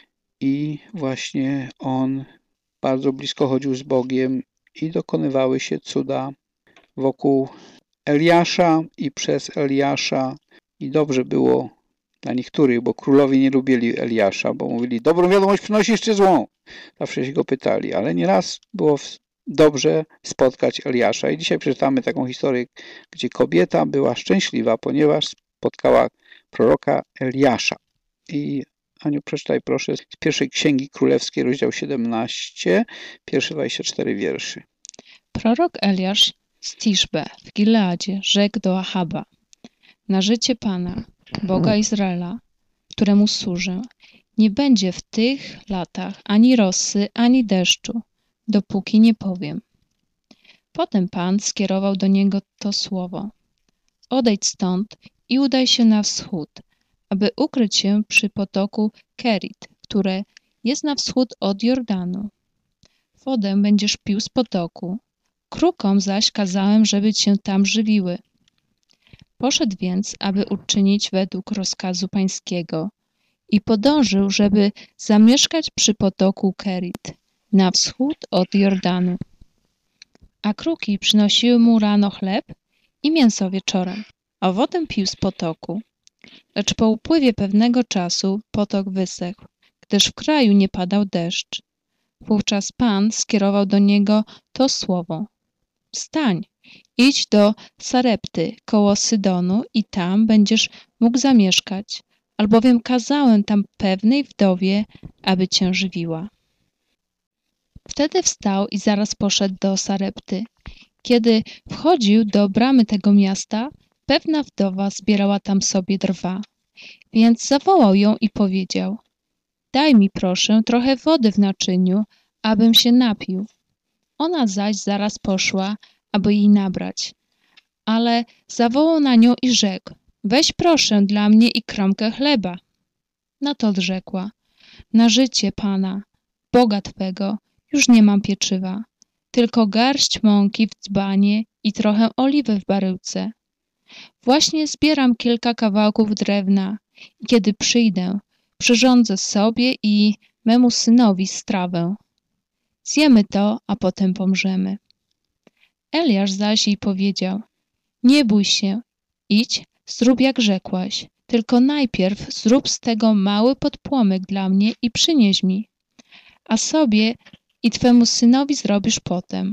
i właśnie on bardzo blisko chodził z Bogiem i dokonywały się cuda wokół Eliasza i przez Eliasza i dobrze było dla niektórych, bo królowie nie lubili Eliasza, bo mówili, dobrą wiadomość przynosisz czy złą? Zawsze się go pytali, ale nieraz było dobrze spotkać Eliasza. I dzisiaj przeczytamy taką historię, gdzie kobieta była szczęśliwa, ponieważ spotkała proroka Eliasza. I Aniu, przeczytaj proszę z pierwszej Księgi Królewskiej, rozdział 17, pierwsze 24 wierszy. Prorok Eliasz z Tiszbe w Gileadzie rzekł do Ahaba: na życie Pana, Boga Izraela, któremu służę, nie będzie w tych latach ani rosy, ani deszczu, dopóki nie powiem. Potem Pan skierował do niego to słowo: odejdź stąd i udaj się na wschód, aby ukryć się przy potoku Kerit, które jest na wschód od Jordanu. Wodę będziesz pił z potoku, krukom zaś kazałem, żeby cię tam żywiły. Poszedł więc, aby uczynić według rozkazu pańskiego i podążył, żeby zamieszkać przy potoku Kerit, na wschód od Jordanu. A kruki przynosiły mu rano chleb i mięso wieczorem, a wodę pił z potoku. Lecz po upływie pewnego czasu potok wysechł, gdyż w kraju nie padał deszcz. Wówczas Pan skierował do niego to słowo: wstań, idź do Sarepty koło Sydonu i tam będziesz mógł zamieszkać, albowiem kazałem tam pewnej wdowie, aby cię żywiła. Wtedy wstał i zaraz poszedł do Sarepty. Kiedy wchodził do bramy tego miasta, pewna wdowa zbierała tam sobie drwa, więc zawołał ją i powiedział: daj mi proszę trochę wody w naczyniu, abym się napił. Ona zaś zaraz poszła, aby jej nabrać. Ale zawołał na nią i rzekł: weź proszę dla mnie i kromkę chleba. Na to odrzekła: na życie Pana, Boga Twego, już nie mam pieczywa, tylko garść mąki w dzbanie i trochę oliwy w baryłce. Właśnie zbieram kilka kawałków drewna i kiedy przyjdę, przyrządzę sobie i memu synowi strawę. Zjemy to, a potem pomrzemy. Eliasz zaś jej powiedział: nie bój się, idź, zrób jak rzekłaś, tylko najpierw zrób z tego mały podpłomyk dla mnie i przynieś mi, a sobie i twemu synowi zrobisz potem.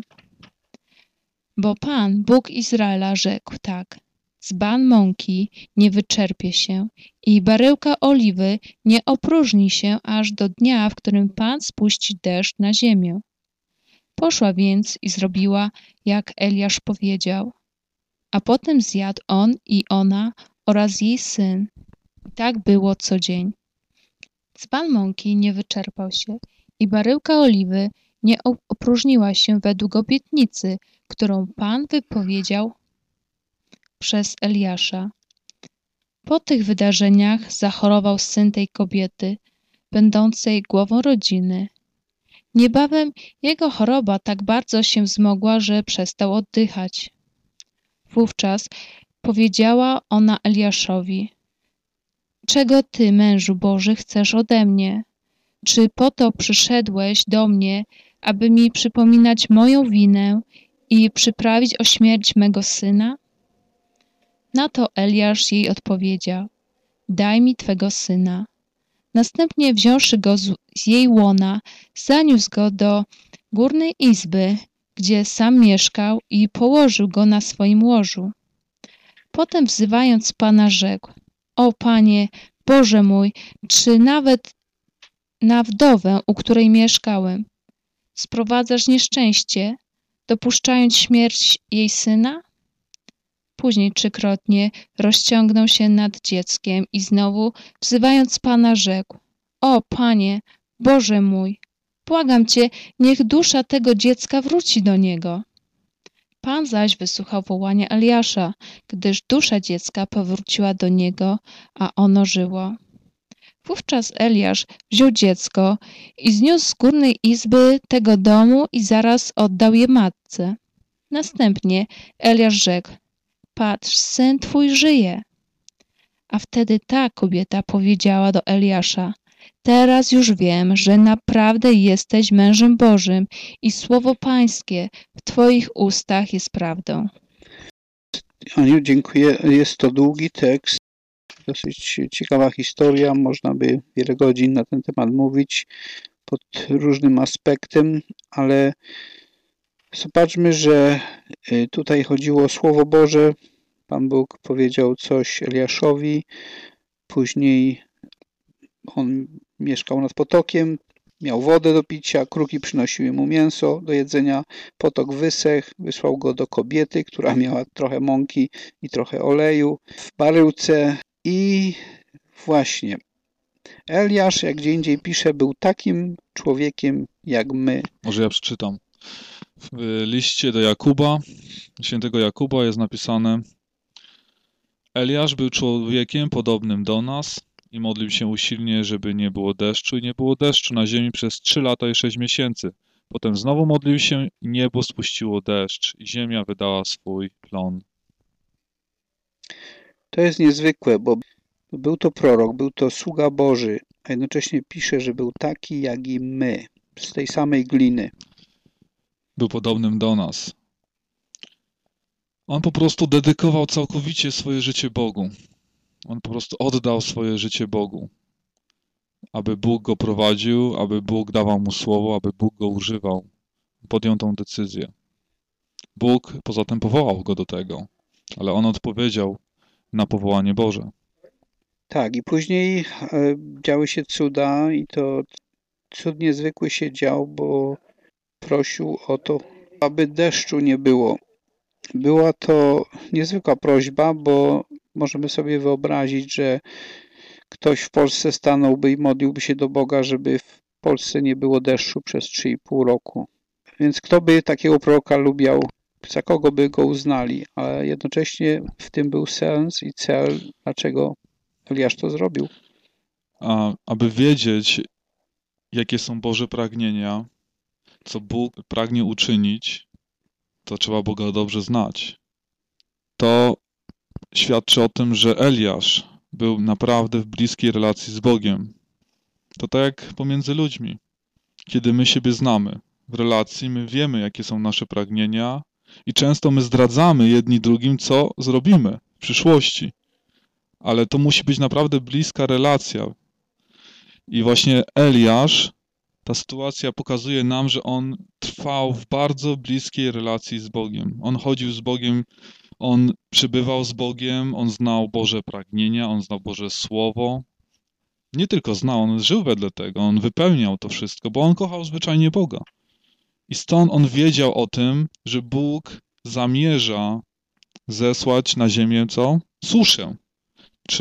Bo Pan, Bóg Izraela, rzekł tak: dzban mąki nie wyczerpie się i baryłka oliwy nie opróżni się aż do dnia, w którym Pan spuści deszcz na ziemię. Poszła więc i zrobiła, jak Eliasz powiedział. A potem zjadł on i ona oraz jej syn. I tak było co dzień. Dzban mąki nie wyczerpał się i baryłka oliwy nie opróżniła się według obietnicy, którą Pan wypowiedział przez Eliasza. Po tych wydarzeniach zachorował syn tej kobiety, będącej głową rodziny. Niebawem jego choroba tak bardzo się wzmogła, że przestał oddychać. Wówczas powiedziała ona Eliaszowi: czego ty, mężu Boży, chcesz ode mnie? Czy po to przyszedłeś do mnie, aby mi przypominać moją winę i przyprawić o śmierć mego syna? Na to Eliasz jej odpowiedział: daj mi twego syna. Następnie wziąwszy go z jej łona, zaniósł go do górnej izby, gdzie sam mieszkał, i położył go na swoim łożu. Potem wzywając Pana rzekł: o Panie, Boże mój, czy nawet na wdowę, u której mieszkałem, sprowadzasz nieszczęście, dopuszczając śmierć jej syna? Później trzykrotnie rozciągnął się nad dzieckiem i znowu, wzywając Pana, rzekł: o Panie, Boże mój, błagam Cię, niech dusza tego dziecka wróci do niego. Pan zaś wysłuchał wołania Eliasza, gdyż dusza dziecka powróciła do niego, a ono żyło. Wówczas Eliasz wziął dziecko i zniósł z górnej izby tego domu i zaraz oddał je matce. Następnie Eliasz rzekł: patrz, syn twój żyje. A wtedy ta kobieta powiedziała do Eliasza: teraz już wiem, że naprawdę jesteś mężem Bożym i słowo Pańskie w twoich ustach jest prawdą. Aniu, dziękuję. Jest to długi tekst, dosyć ciekawa historia. Można by wiele godzin na ten temat mówić pod różnym aspektem, ale zobaczmy, że tutaj chodziło o Słowo Boże. Pan Bóg powiedział coś Eliaszowi, później on mieszkał nad potokiem, miał wodę do picia, kruki przynosiły mu mięso do jedzenia, potok wysechł, wysłał go do kobiety, która miała trochę mąki i trochę oleju w baryłce. I właśnie Eliasz, jak gdzie indziej pisze, był takim człowiekiem jak my. Może ja przeczytam. W liście do Jakuba, świętego Jakuba jest napisane: Eliasz był człowiekiem podobnym do nas i modlił się usilnie, żeby nie było deszczu, i nie było deszczu na ziemi przez 3 lata i 6 miesięcy. Potem znowu modlił się i niebo spuściło deszcz i ziemia wydała swój plon. To jest niezwykłe, bo był to prorok, był to sługa Boży, a jednocześnie pisze, że był taki jak i my, z tej samej gliny. Był podobnym do nas. On po prostu dedykował całkowicie swoje życie Bogu. On po prostu oddał swoje życie Bogu, aby Bóg go prowadził, aby Bóg dawał mu słowo, aby Bóg go używał. Podjął tą decyzję. Bóg poza tym powołał go do tego, ale on odpowiedział na powołanie Boże. Tak, i później działy się cuda i to cud niezwykły się dział, bo prosił o to, aby deszczu nie było. Była to niezwykła prośba, bo możemy sobie wyobrazić, że ktoś w Polsce stanąłby i modliłby się do Boga, żeby w Polsce nie było deszczu przez 3,5 roku. Więc kto by takiego proroka lubiał, za kogo by go uznali, ale jednocześnie w tym był sens i cel, dlaczego Eliasz to zrobił. Aby wiedzieć, jakie są Boże pragnienia, co Bóg pragnie uczynić, to trzeba Boga dobrze znać. To świadczy o tym, że Eliasz był naprawdę w bliskiej relacji z Bogiem. To tak jak pomiędzy ludźmi. Kiedy my siebie znamy w relacji, my wiemy, jakie są nasze pragnienia i często my zdradzamy jedni drugim, co zrobimy w przyszłości. Ale to musi być naprawdę bliska relacja. I właśnie Eliasz, ta sytuacja pokazuje nam, że on trwał w bardzo bliskiej relacji z Bogiem. On chodził z Bogiem, on przybywał z Bogiem, on znał Boże pragnienia, on znał Boże Słowo. Nie tylko znał, on żył wedle tego, on wypełniał to wszystko, bo on kochał zwyczajnie Boga. I stąd on wiedział o tym, że Bóg zamierza zesłać na ziemię co? Suszę. Czy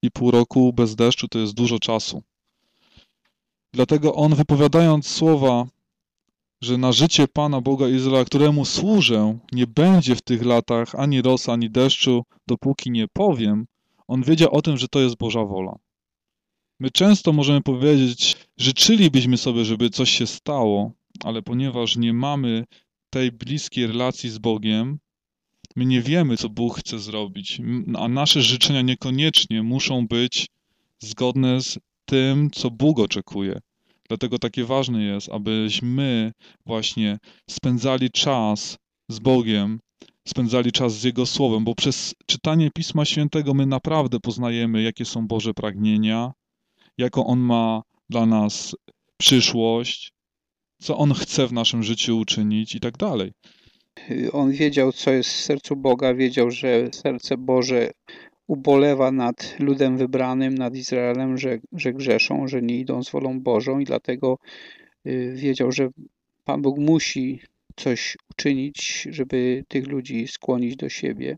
2,5 roku bez deszczu to jest dużo czasu. Dlatego on, wypowiadając słowa, że na życie Pana Boga Izraela, któremu służę, nie będzie w tych latach ani rosy, ani deszczu, dopóki nie powiem, on wiedział o tym, że to jest Boża wola. My często możemy powiedzieć, życzylibyśmy sobie, żeby coś się stało, ale ponieważ nie mamy tej bliskiej relacji z Bogiem, my nie wiemy, co Bóg chce zrobić, a nasze życzenia niekoniecznie muszą być zgodne z tym, co Bóg oczekuje. Dlatego takie ważne jest, abyśmy właśnie spędzali czas z Bogiem, spędzali czas z Jego Słowem, bo przez czytanie Pisma Świętego my naprawdę poznajemy, jakie są Boże pragnienia, jaką On ma dla nas przyszłość, co On chce w naszym życiu uczynić i tak dalej. On wiedział, co jest w sercu Boga, wiedział, że serce Boże ubolewa nad ludem wybranym, nad Izraelem, że grzeszą, że nie idą z wolą Bożą i dlatego wiedział, że Pan Bóg musi coś uczynić, żeby tych ludzi skłonić do siebie.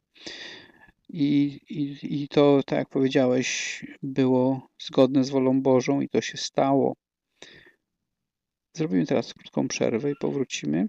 I to, tak jak powiedziałeś, było zgodne z wolą Bożą i to się stało. Zrobimy teraz krótką przerwę i powrócimy.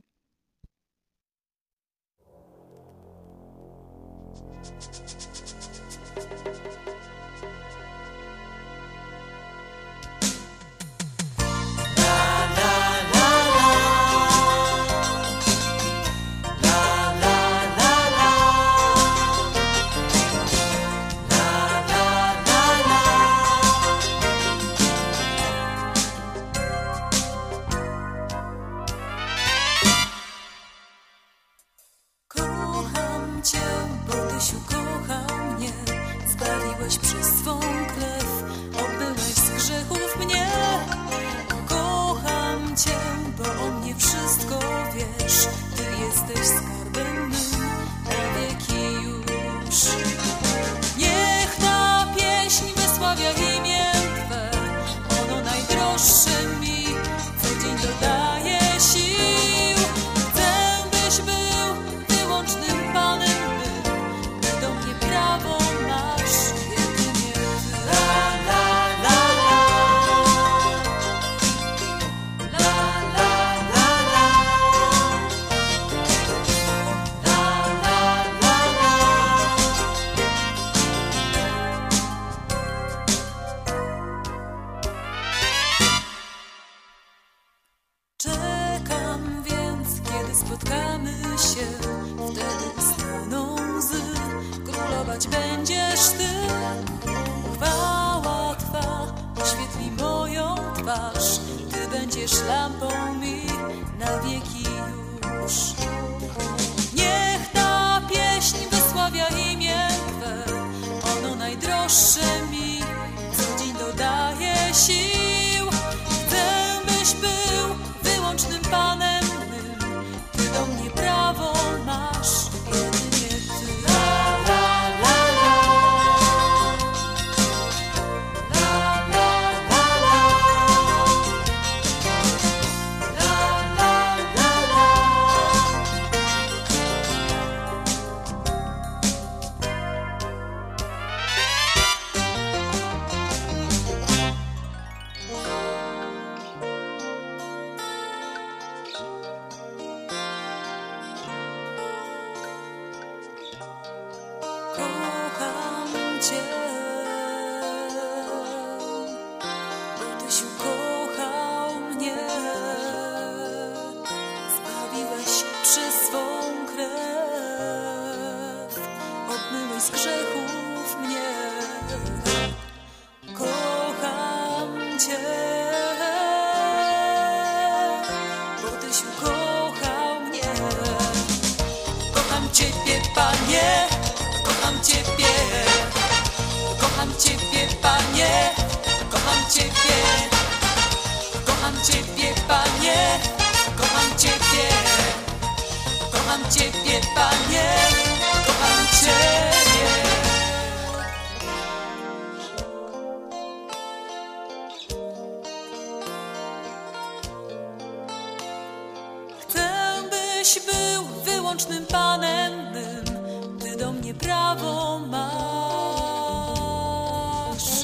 Panem mym, Ty do mnie prawo masz.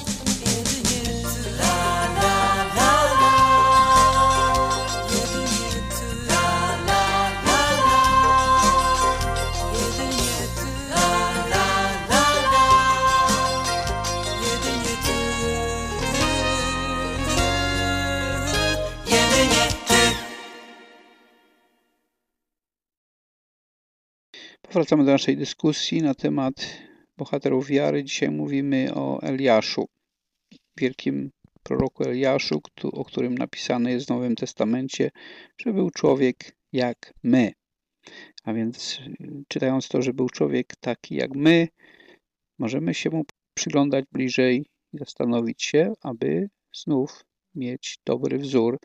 Wracamy do naszej dyskusji na temat bohaterów wiary. Dzisiaj mówimy o Eliaszu, wielkim proroku Eliaszu, o którym napisane jest w Nowym Testamencie, że był człowiek jak my. A więc czytając to, że był człowiek taki jak my, możemy się mu przyglądać bliżej i zastanowić się, aby znów mieć dobry wzór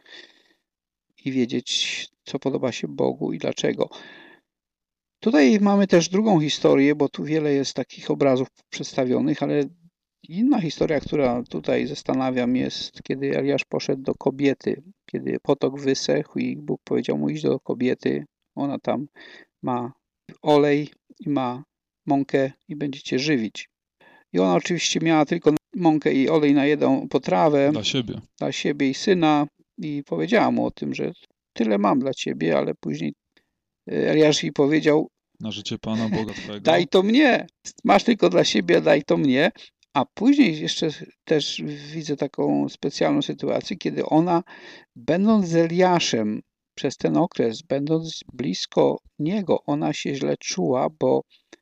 i wiedzieć, co podoba się Bogu i dlaczego. Tutaj mamy też drugą historię, bo tu wiele jest takich obrazów przedstawionych, ale inna historia, która tutaj zastanawiam, jest, kiedy Eliasz poszedł do kobiety, kiedy potok wysechł i Bóg powiedział mu iść do kobiety. Ona tam ma olej i ma mąkę i będzie cię żywić. I ona oczywiście miała tylko mąkę i olej na jedną potrawę. Dla siebie i syna. I powiedziała mu o tym, że tyle mam dla ciebie, ale później Eliasz jej powiedział: na życie Pana Boga Twego. Daj to mnie. Masz tylko dla siebie, daj to mnie. A później jeszcze też widzę taką specjalną sytuację, kiedy ona, będąc z Eliaszem przez ten okres, będąc blisko niego, ona się źle czuła, bo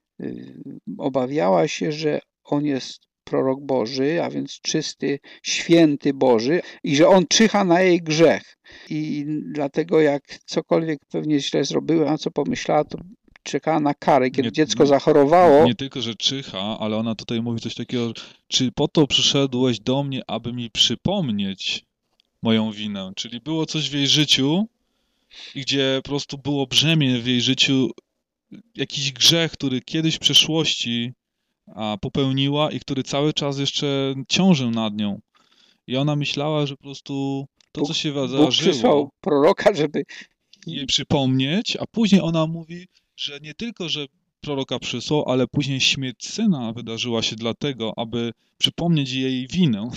obawiała się, że on jest prorok Boży, a więc czysty, święty Boży i że on czyha na jej grzech. I dlatego jak cokolwiek pewnie źle zrobiła, co pomyślała, to czekała na karę, kiedy dziecko zachorowało. Nie tylko, że czyha, ale ona tutaj mówi coś takiego: czy po to przyszedłeś do mnie, aby mi przypomnieć moją winę? Czyli było coś w jej życiu, gdzie po prostu było brzemię w jej życiu, jakiś grzech, który kiedyś w przeszłości popełniła i który cały czas jeszcze ciążył nad nią. I ona myślała, że po prostu to, co się wydarzyło, Bóg przysłał proroka, żeby jej przypomnieć, a później ona mówi, że nie tylko, że proroka przysłał, ale później śmierć syna wydarzyła się dlatego, aby przypomnieć jej winę.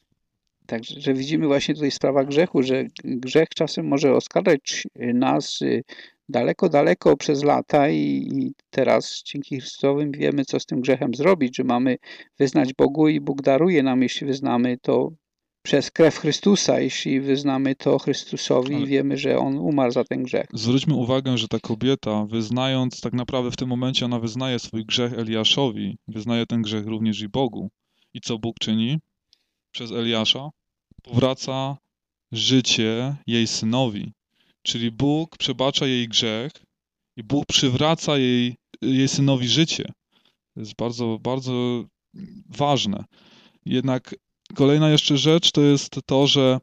Także widzimy właśnie tutaj sprawa grzechu, że grzech czasem może oskarżać nas daleko, daleko przez lata i teraz dzięki Chrystusowym wiemy, co z tym grzechem zrobić, że mamy wyznać Bogu i Bóg daruje nam, jeśli wyznamy to przez krew Chrystusa, jeśli wyznamy to Chrystusowi, wiemy, że On umarł za ten grzech. Zwróćmy uwagę, że ta kobieta, wyznając, tak naprawdę w tym momencie ona wyznaje swój grzech Eliaszowi, wyznaje ten grzech również i Bogu. I co Bóg czyni? Przez Eliasza powraca życie jej synowi. Czyli Bóg przebacza jej grzech i Bóg przywraca jej synowi życie. To jest bardzo, bardzo ważne. Jednak kolejna jeszcze rzecz to jest to,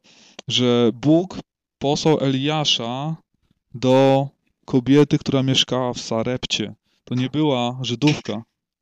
że Bóg posłał Eliasza do kobiety, która mieszkała w Sarepcie. To nie była Żydówka.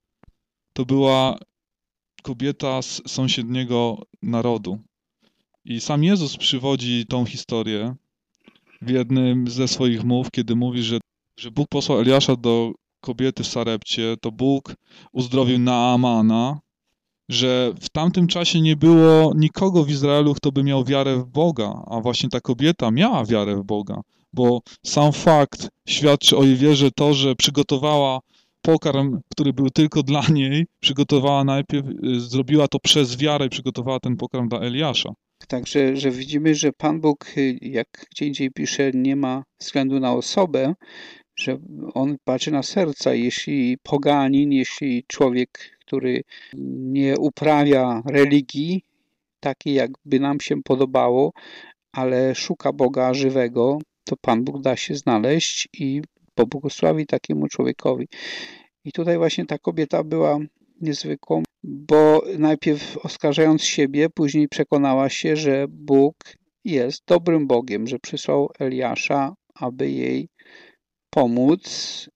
To była kobieta z sąsiedniego narodu. I sam Jezus przywodzi tą historię w jednym ze swoich mów, kiedy mówi, że Bóg posłał Eliasza do kobiety w Sarepcie, to Bóg uzdrowił Naamana, że w tamtym czasie nie było nikogo w Izraelu, kto by miał wiarę w Boga, a właśnie ta kobieta miała wiarę w Boga, bo sam fakt świadczy o jej wierze to, że przygotowała pokarm, który był tylko dla niej, przygotowała najpierw, zrobiła to przez wiarę i przygotowała ten pokarm dla Eliasza. Także że widzimy, że Pan Bóg, jak gdzie indziej pisze, nie ma względu na osobę, że On patrzy na serca. Jeśli poganin, jeśli człowiek, który nie uprawia religii takiej, jakby nam się podobało, ale szuka Boga żywego, to Pan Bóg da się znaleźć i pobłogosławi takiemu człowiekowi. I tutaj właśnie ta kobieta była niezwykłą, bo najpierw oskarżając siebie, później przekonała się, że Bóg jest dobrym Bogiem, że przysłał Eliasza, aby jej pomóc,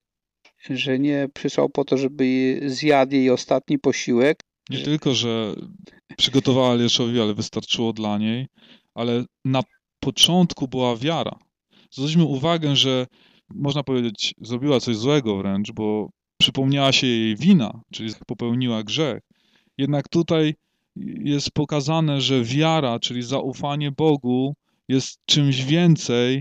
że nie przysłał po to, żeby zjadł jej ostatni posiłek. Nie tylko, że przygotowała Eliaszowi, ale wystarczyło dla niej, ale na początku była wiara. Zwróćmy uwagę, że można powiedzieć, zrobiła coś złego wręcz, bo przypomniała się jej wina, czyli popełniła grzech. Jednak tutaj jest pokazane, że wiara, czyli zaufanie Bogu, jest czymś więcej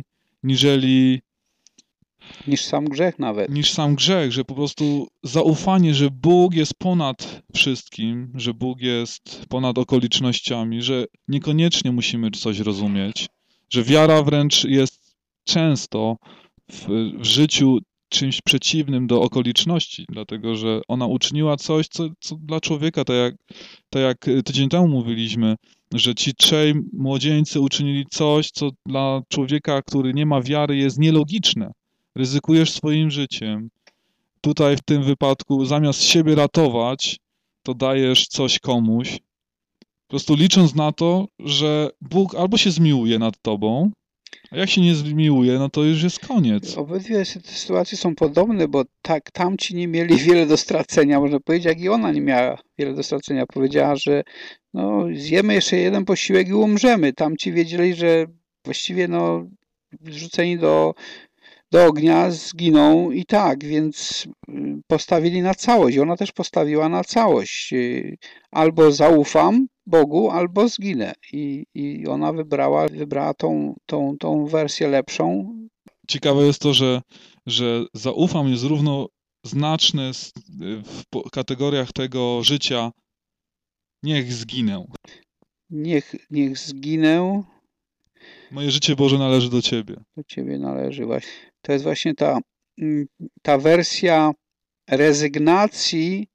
niż sam grzech nawet. Niż sam grzech, że po prostu zaufanie, że Bóg jest ponad wszystkim, że Bóg jest ponad okolicznościami, że niekoniecznie musimy coś rozumieć, że wiara wręcz jest często w życiu czymś przeciwnym do okoliczności, dlatego że ona uczyniła coś, co dla człowieka, tak jak tydzień temu mówiliśmy, że ci trzej młodzieńcy uczynili coś, co dla człowieka, który nie ma wiary, jest nielogiczne. Ryzykujesz swoim życiem. Tutaj w tym wypadku zamiast siebie ratować, to dajesz coś komuś, po prostu licząc na to, że Bóg albo się zmiłuje nad tobą, a jak się nie zmiłuje, no to już jest koniec. Obydwie sytuacje są podobne, bo tak tamci nie mieli wiele do stracenia, można powiedzieć, jak i ona nie miała wiele do stracenia. Powiedziała, że no, zjemy jeszcze jeden posiłek i umrzemy. Tamci wiedzieli, że właściwie no, wrzuceni do ognia zginą i tak, więc postawili na całość. Ona też postawiła na całość. Albo zaufam Bogu, albo zginę. I ona wybrała tą wersję lepszą. Ciekawe jest to, że zaufam jest równoznaczne w kategoriach tego życia niech zginę. Niech zginę. Moje życie, Boże, należy do Ciebie. Do Ciebie należy właśnie. To jest właśnie ta wersja rezygnacji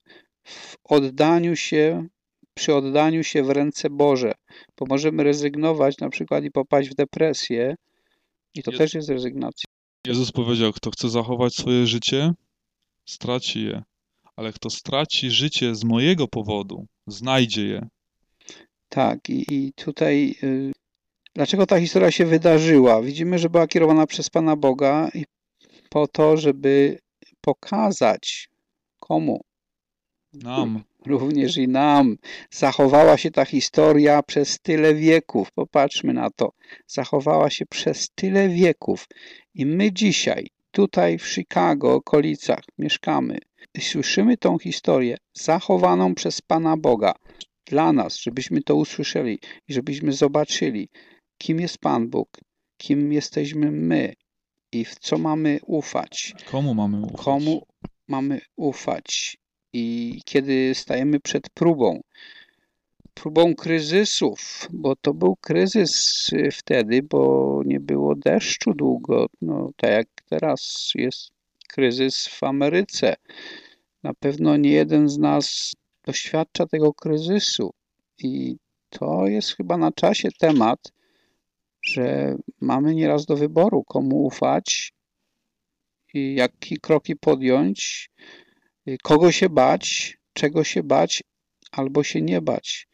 przy oddaniu się w ręce Boże. Bo możemy rezygnować na przykład i popaść w depresję i to też jest rezygnacja. Jezus powiedział, kto chce zachować swoje życie, straci je. Ale kto straci życie z mojego powodu, znajdzie je. Tak, i tutaj dlaczego ta historia się wydarzyła? Widzimy, że była kierowana przez Pana Boga i po to, żeby pokazać komu? Nam. Również i nam. Zachowała się ta historia przez tyle wieków. Popatrzmy na to. Zachowała się przez tyle wieków. I my dzisiaj, tutaj w Chicago, okolicach, mieszkamy. I słyszymy tą historię zachowaną przez Pana Boga. Dla nas, żebyśmy to usłyszeli i żebyśmy zobaczyli, kim jest Pan Bóg, kim jesteśmy my i w co mamy ufać. Komu mamy ufać? Komu mamy ufać. I kiedy stajemy przed próbą kryzysów, bo to był kryzys wtedy, bo nie było deszczu długo, no tak jak teraz jest kryzys w Ameryce. Na pewno nie jeden z nas doświadcza tego kryzysu i to jest chyba na czasie temat, że mamy nieraz do wyboru, komu ufać i jakie kroki podjąć, kogo się bać, czego się bać, albo się nie bać.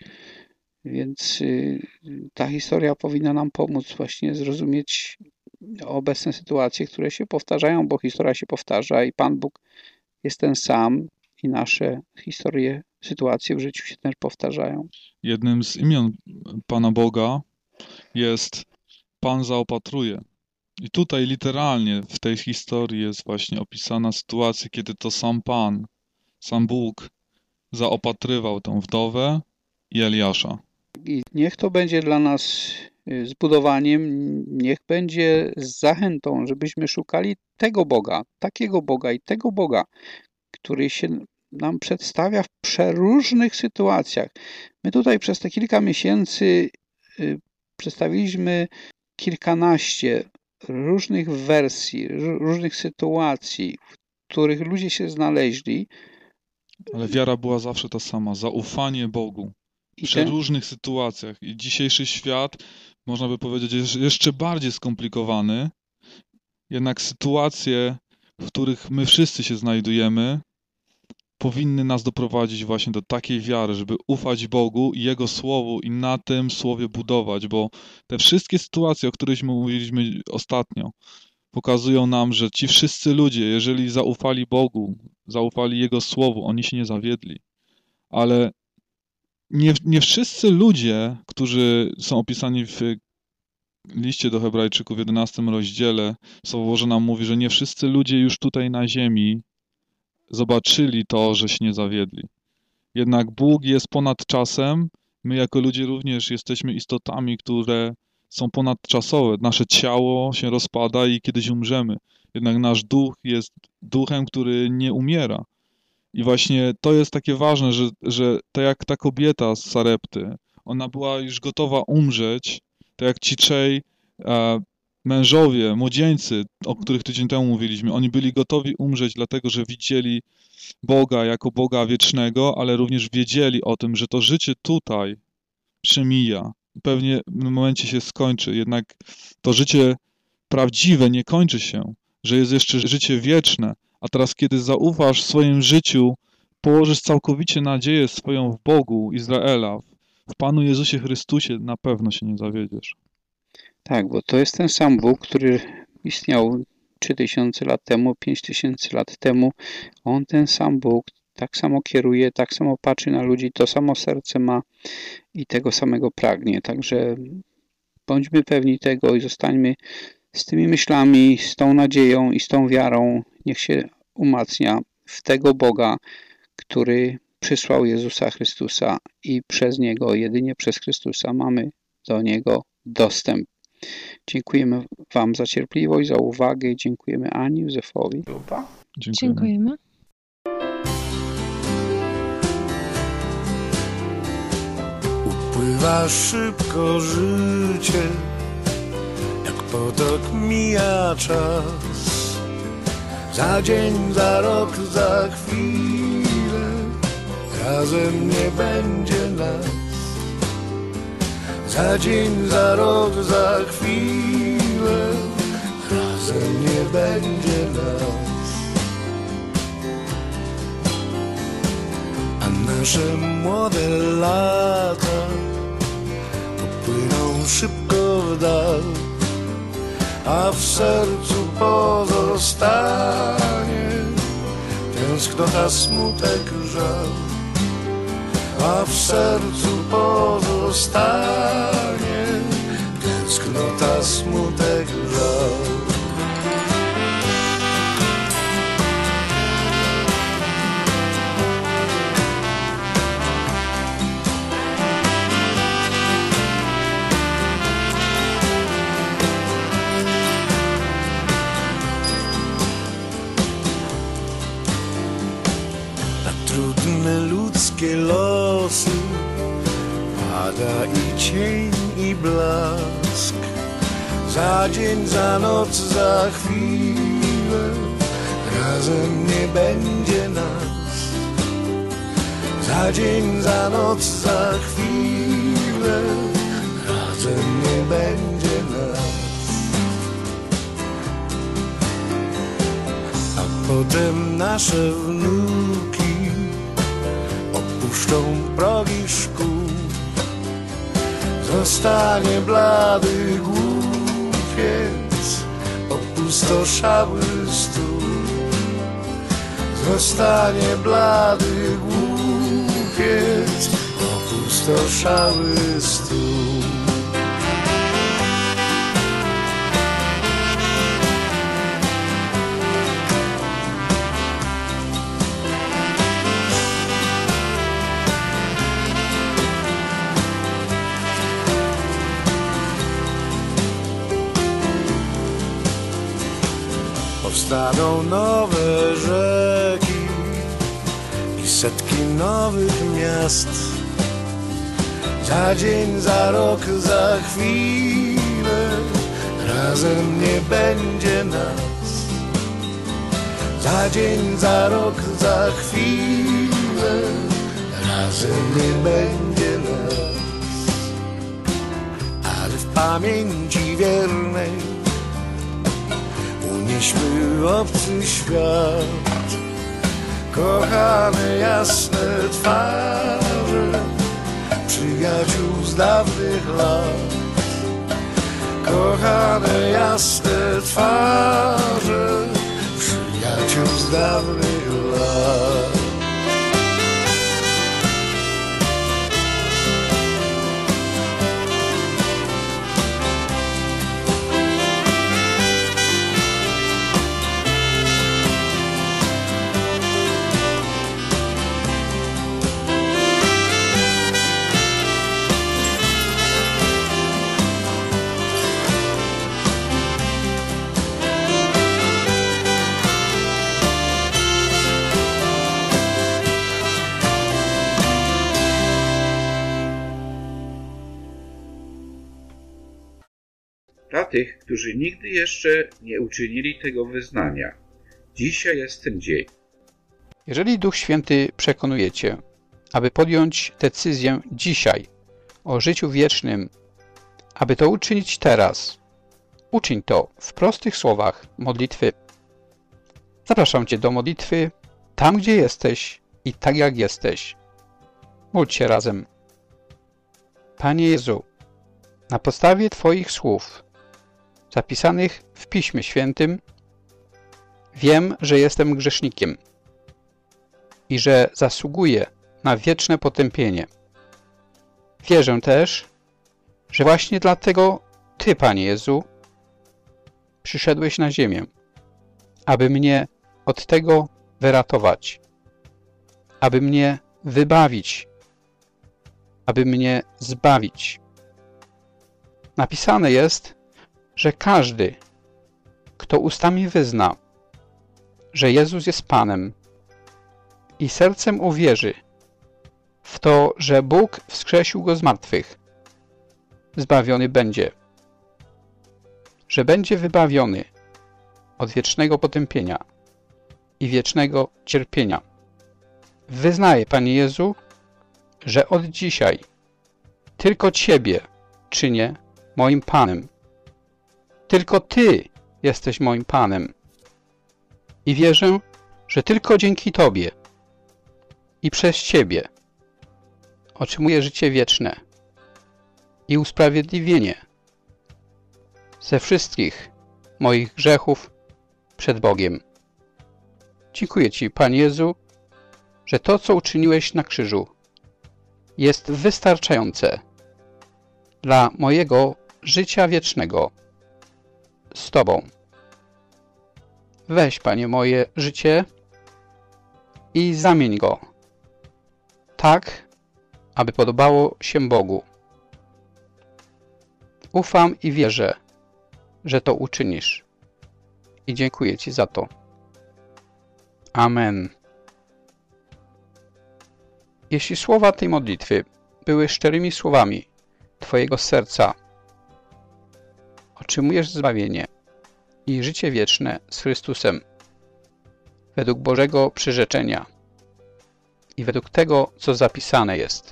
Więc ta historia powinna nam pomóc właśnie zrozumieć obecne sytuacje, które się powtarzają, bo historia się powtarza i Pan Bóg jest ten sam i nasze historie, sytuacje w życiu się też powtarzają. Jednym z imion Pana Boga jest Pan zaopatruje. I tutaj literalnie w tej historii jest właśnie opisana sytuacja, kiedy to sam Pan, sam Bóg zaopatrywał tę wdowę i Eliasza. I niech to będzie dla nas zbudowaniem, niech będzie zachętą, żebyśmy szukali tego Boga, takiego Boga i tego Boga, który się nam przedstawia w przeróżnych sytuacjach. My tutaj przez te kilka miesięcy przedstawiliśmy kilkanaście różnych wersji, różnych sytuacji, w których ludzie się znaleźli. Ale wiara była zawsze ta sama, zaufanie Bogu w przeróżnych sytuacjach. I dzisiejszy świat, można by powiedzieć, jest jeszcze bardziej skomplikowany. Jednak sytuacje, w których my wszyscy się znajdujemy, powinny nas doprowadzić właśnie do takiej wiary, żeby ufać Bogu i Jego Słowu i na tym Słowie budować, bo te wszystkie sytuacje, o których mówiliśmy ostatnio, pokazują nam, że ci wszyscy ludzie, jeżeli zaufali Bogu, zaufali Jego Słowu, oni się nie zawiedli. Ale nie wszyscy ludzie, którzy są opisani w liście do Hebrajczyków w 11 rozdziale, Słowo Boże nam mówi, że nie wszyscy ludzie już tutaj na ziemi zobaczyli to, że się nie zawiedli. Jednak Bóg jest ponad czasem, my jako ludzie również jesteśmy istotami, które są ponadczasowe. Nasze ciało się rozpada i kiedyś umrzemy. Jednak nasz duch jest duchem, który nie umiera. I właśnie to jest takie ważne, że tak jak ta kobieta z Sarepty, ona była już gotowa umrzeć, tak jak ci trzej mężowie, młodzieńcy, o których tydzień temu mówiliśmy, oni byli gotowi umrzeć dlatego, że widzieli Boga jako Boga wiecznego, ale również wiedzieli o tym, że to życie tutaj przemija. Pewnie w momencie się skończy, jednak to życie prawdziwe nie kończy się, że jest jeszcze życie wieczne, a teraz kiedy zaufasz w swoim życiu, położysz całkowicie nadzieję swoją w Bogu Izraela, w Panu Jezusie Chrystusie, na pewno się nie zawiedziesz. Tak, bo to jest ten sam Bóg, który istniał 3000 lat temu, 5000 lat temu. On, ten sam Bóg, tak samo kieruje, tak samo patrzy na ludzi, to samo serce ma i tego samego pragnie. Także bądźmy pewni tego i zostańmy z tymi myślami, z tą nadzieją i z tą wiarą. Niech się umacnia w tego Boga, który przysłał Jezusa Chrystusa i przez Niego, jedynie przez Chrystusa mamy do Niego dostęp. Dziękujemy Wam za cierpliwość, za uwagę. Dziękujemy Ani, Józefowi. Dziękujemy. Upływa szybko życie, jak potok mija czas. Za dzień, za rok, za chwilę razem nie będzie nas. Za dzień, za rok, za chwilę razem nie będzie nas. A nasze młode lata popłyną szybko w dal, a w sercu pozostanie tęsknota, smutek, żal. A w sercu pozostanie tęsknota, smutek, żal. Na trudne ludzkie losy pada i cień, i blask. Za dzień, za noc, za chwilę razem nie będzie nas. Za dzień, za noc, za chwilę razem nie będzie nas. A potem nasze wnuki opuszczą progi szkół. Zostanie blady głupiec, opustoszały stół. Zostanie blady głupiec, opustoszały stół. Powstaną nowe rzeki i setki nowych miast. Za dzień, za rok, za chwilę razem nie będzie nas. Za dzień, za rok, za chwilę razem nie będzie nas. Ale w pamięci wiernej unieśmy obcy świat, kochane jasne twarze przyjaciół z dawnych lat. Kochane jasne twarze przyjaciół z dawnych lat. Dla tych, którzy nigdy jeszcze nie uczynili tego wyznania, dzisiaj jest ten dzień. Jeżeli Duch Święty przekonuje Cię, aby podjąć decyzję dzisiaj o życiu wiecznym, aby to uczynić teraz, uczyń to w prostych słowach modlitwy. Zapraszam Cię do modlitwy tam, gdzie jesteś i tak jak jesteś. Módl się razem. Panie Jezu, na podstawie Twoich słów zapisanych w Piśmie Świętym wiem, że jestem grzesznikiem i że zasługuję na wieczne potępienie. Wierzę też, że właśnie dlatego Ty, Panie Jezu, przyszedłeś na ziemię, aby mnie od tego wyratować, aby mnie wybawić, aby mnie zbawić. Napisane jest, że każdy, kto ustami wyzna, że Jezus jest Panem i sercem uwierzy w to, że Bóg wskrzesił Go z martwych, zbawiony będzie, że będzie wybawiony od wiecznego potępienia i wiecznego cierpienia. Wyznaję, Panie Jezu, że od dzisiaj tylko Ciebie czynię moim Panem. Tylko Ty jesteś moim Panem. I wierzę, że tylko dzięki Tobie i przez Ciebie otrzymuję życie wieczne i usprawiedliwienie ze wszystkich moich grzechów przed Bogiem. Dziękuję Ci, Panie Jezu, że to, co uczyniłeś na krzyżu, jest wystarczające dla mojego życia wiecznego z Tobą. Weź, Panie, moje życie i zamień go tak, aby podobało się Bogu. Ufam i wierzę, że to uczynisz. I dziękuję Ci za to. Amen. Jeśli słowa tej modlitwy były szczerymi słowami Twojego serca, otrzymujesz zbawienie i życie wieczne z Chrystusem według Bożego przyrzeczenia i według tego, co zapisane jest.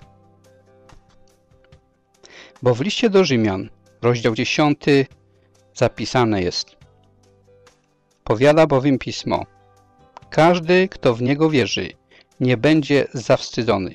Bo w liście do Rzymian, rozdział 10, zapisane jest: powiada bowiem Pismo, każdy, kto w Niego wierzy, nie będzie zawstydzony.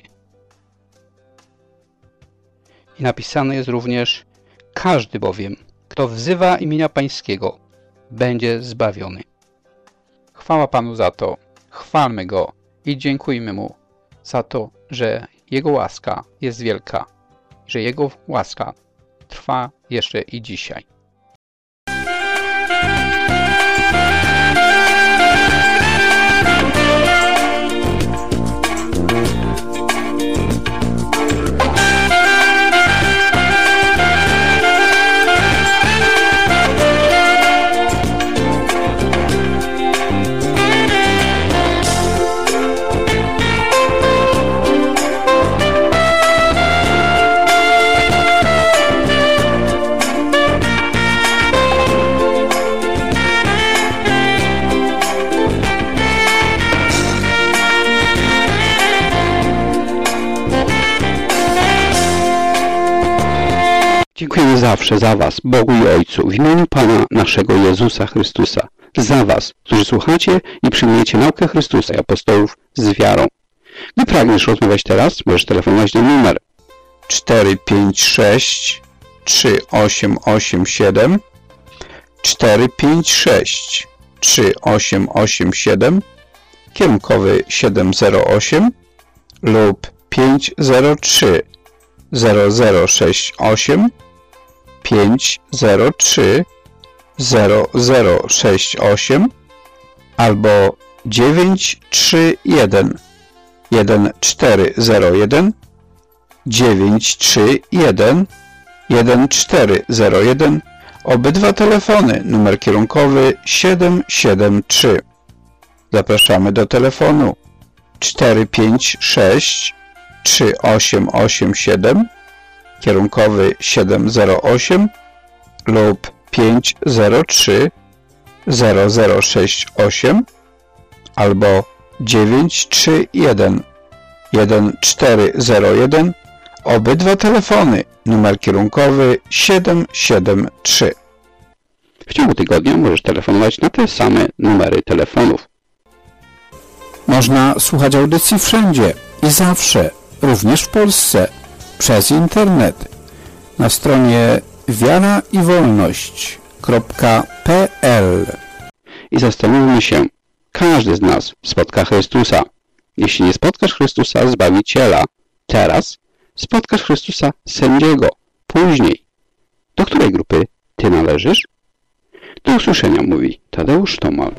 I napisane jest również: każdy bowiem, kto wzywa imienia Pańskiego, będzie zbawiony. Chwała Panu za to, chwalmy Go i dziękujmy Mu za to, że Jego łaska jest wielka, że Jego łaska trwa jeszcze i dzisiaj. Dziękujemy zawsze za Was, Bogu i Ojcu, w imieniu Pana naszego Jezusa Chrystusa, za Was, którzy słuchacie i przyjmujecie naukę Chrystusa i apostołów z wiarą. Gdy pragniesz rozmawiać teraz, możesz telefonować na numer 456 3887 456 3887 kierunkowy 708 lub 503 0068 503 0068 albo 931 1401 931 1401. Obydwa telefony, numer kierunkowy 773. Zapraszamy do telefonu 456 3887 kierunkowy 708 lub 503 0068 albo 931 1401. Obydwa telefony, numer kierunkowy 773. W ciągu tygodnia możesz telefonować na te same numery telefonów. Można słuchać audycji wszędzie i zawsze, również w Polsce, przez internet. Na stronie wiaraiwolność.pl. I zastanówmy się, każdy z nas spotka Chrystusa. Jeśli nie spotkasz Chrystusa, Zbawiciela, teraz spotkasz Chrystusa, sędziego, później. Do której grupy ty należysz? Do usłyszenia, mówi Tadeusz Tomal.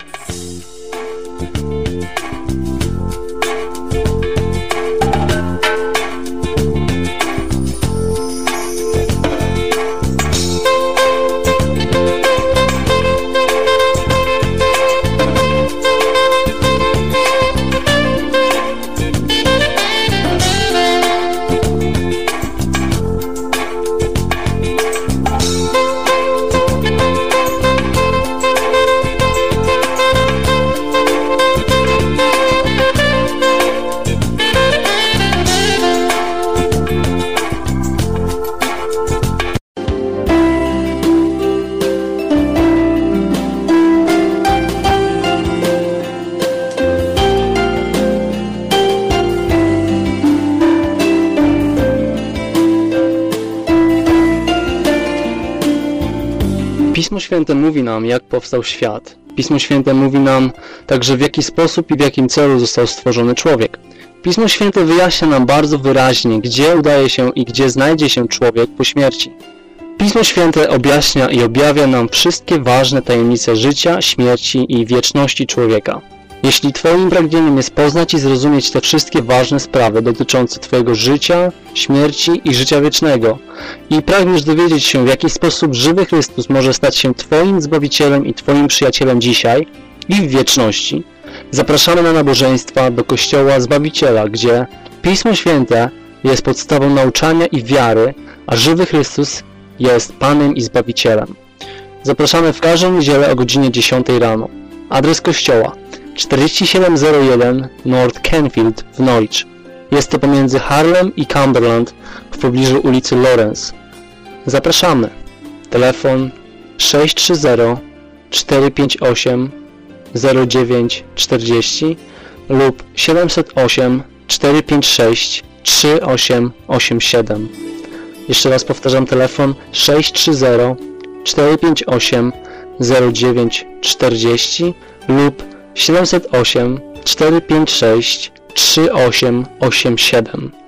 Pismo Święte mówi nam, jak powstał świat. Pismo Święte mówi nam także, w jaki sposób i w jakim celu został stworzony człowiek. Pismo Święte wyjaśnia nam bardzo wyraźnie, gdzie udaje się i gdzie znajdzie się człowiek po śmierci. Pismo Święte objaśnia i objawia nam wszystkie ważne tajemnice życia, śmierci i wieczności człowieka. Jeśli Twoim pragnieniem jest poznać i zrozumieć te wszystkie ważne sprawy dotyczące Twojego życia, śmierci i życia wiecznego i pragniesz dowiedzieć się, w jaki sposób żywy Chrystus może stać się Twoim Zbawicielem i Twoim przyjacielem dzisiaj i w wieczności, zapraszamy na nabożeństwa do Kościoła Zbawiciela, gdzie Pismo Święte jest podstawą nauczania i wiary, a żywy Chrystus jest Panem i Zbawicielem. Zapraszamy w każdą niedzielę o godzinie 10 rano. Adres kościoła: 4701 North Canfield w Norwich. Jest to pomiędzy Harlem i Cumberland w pobliżu ulicy Lawrence. Zapraszamy. Telefon 630 458 0940 lub 708 456 3887. Jeszcze raz powtarzam, telefon 630 458 0940 lub 708 456 3887.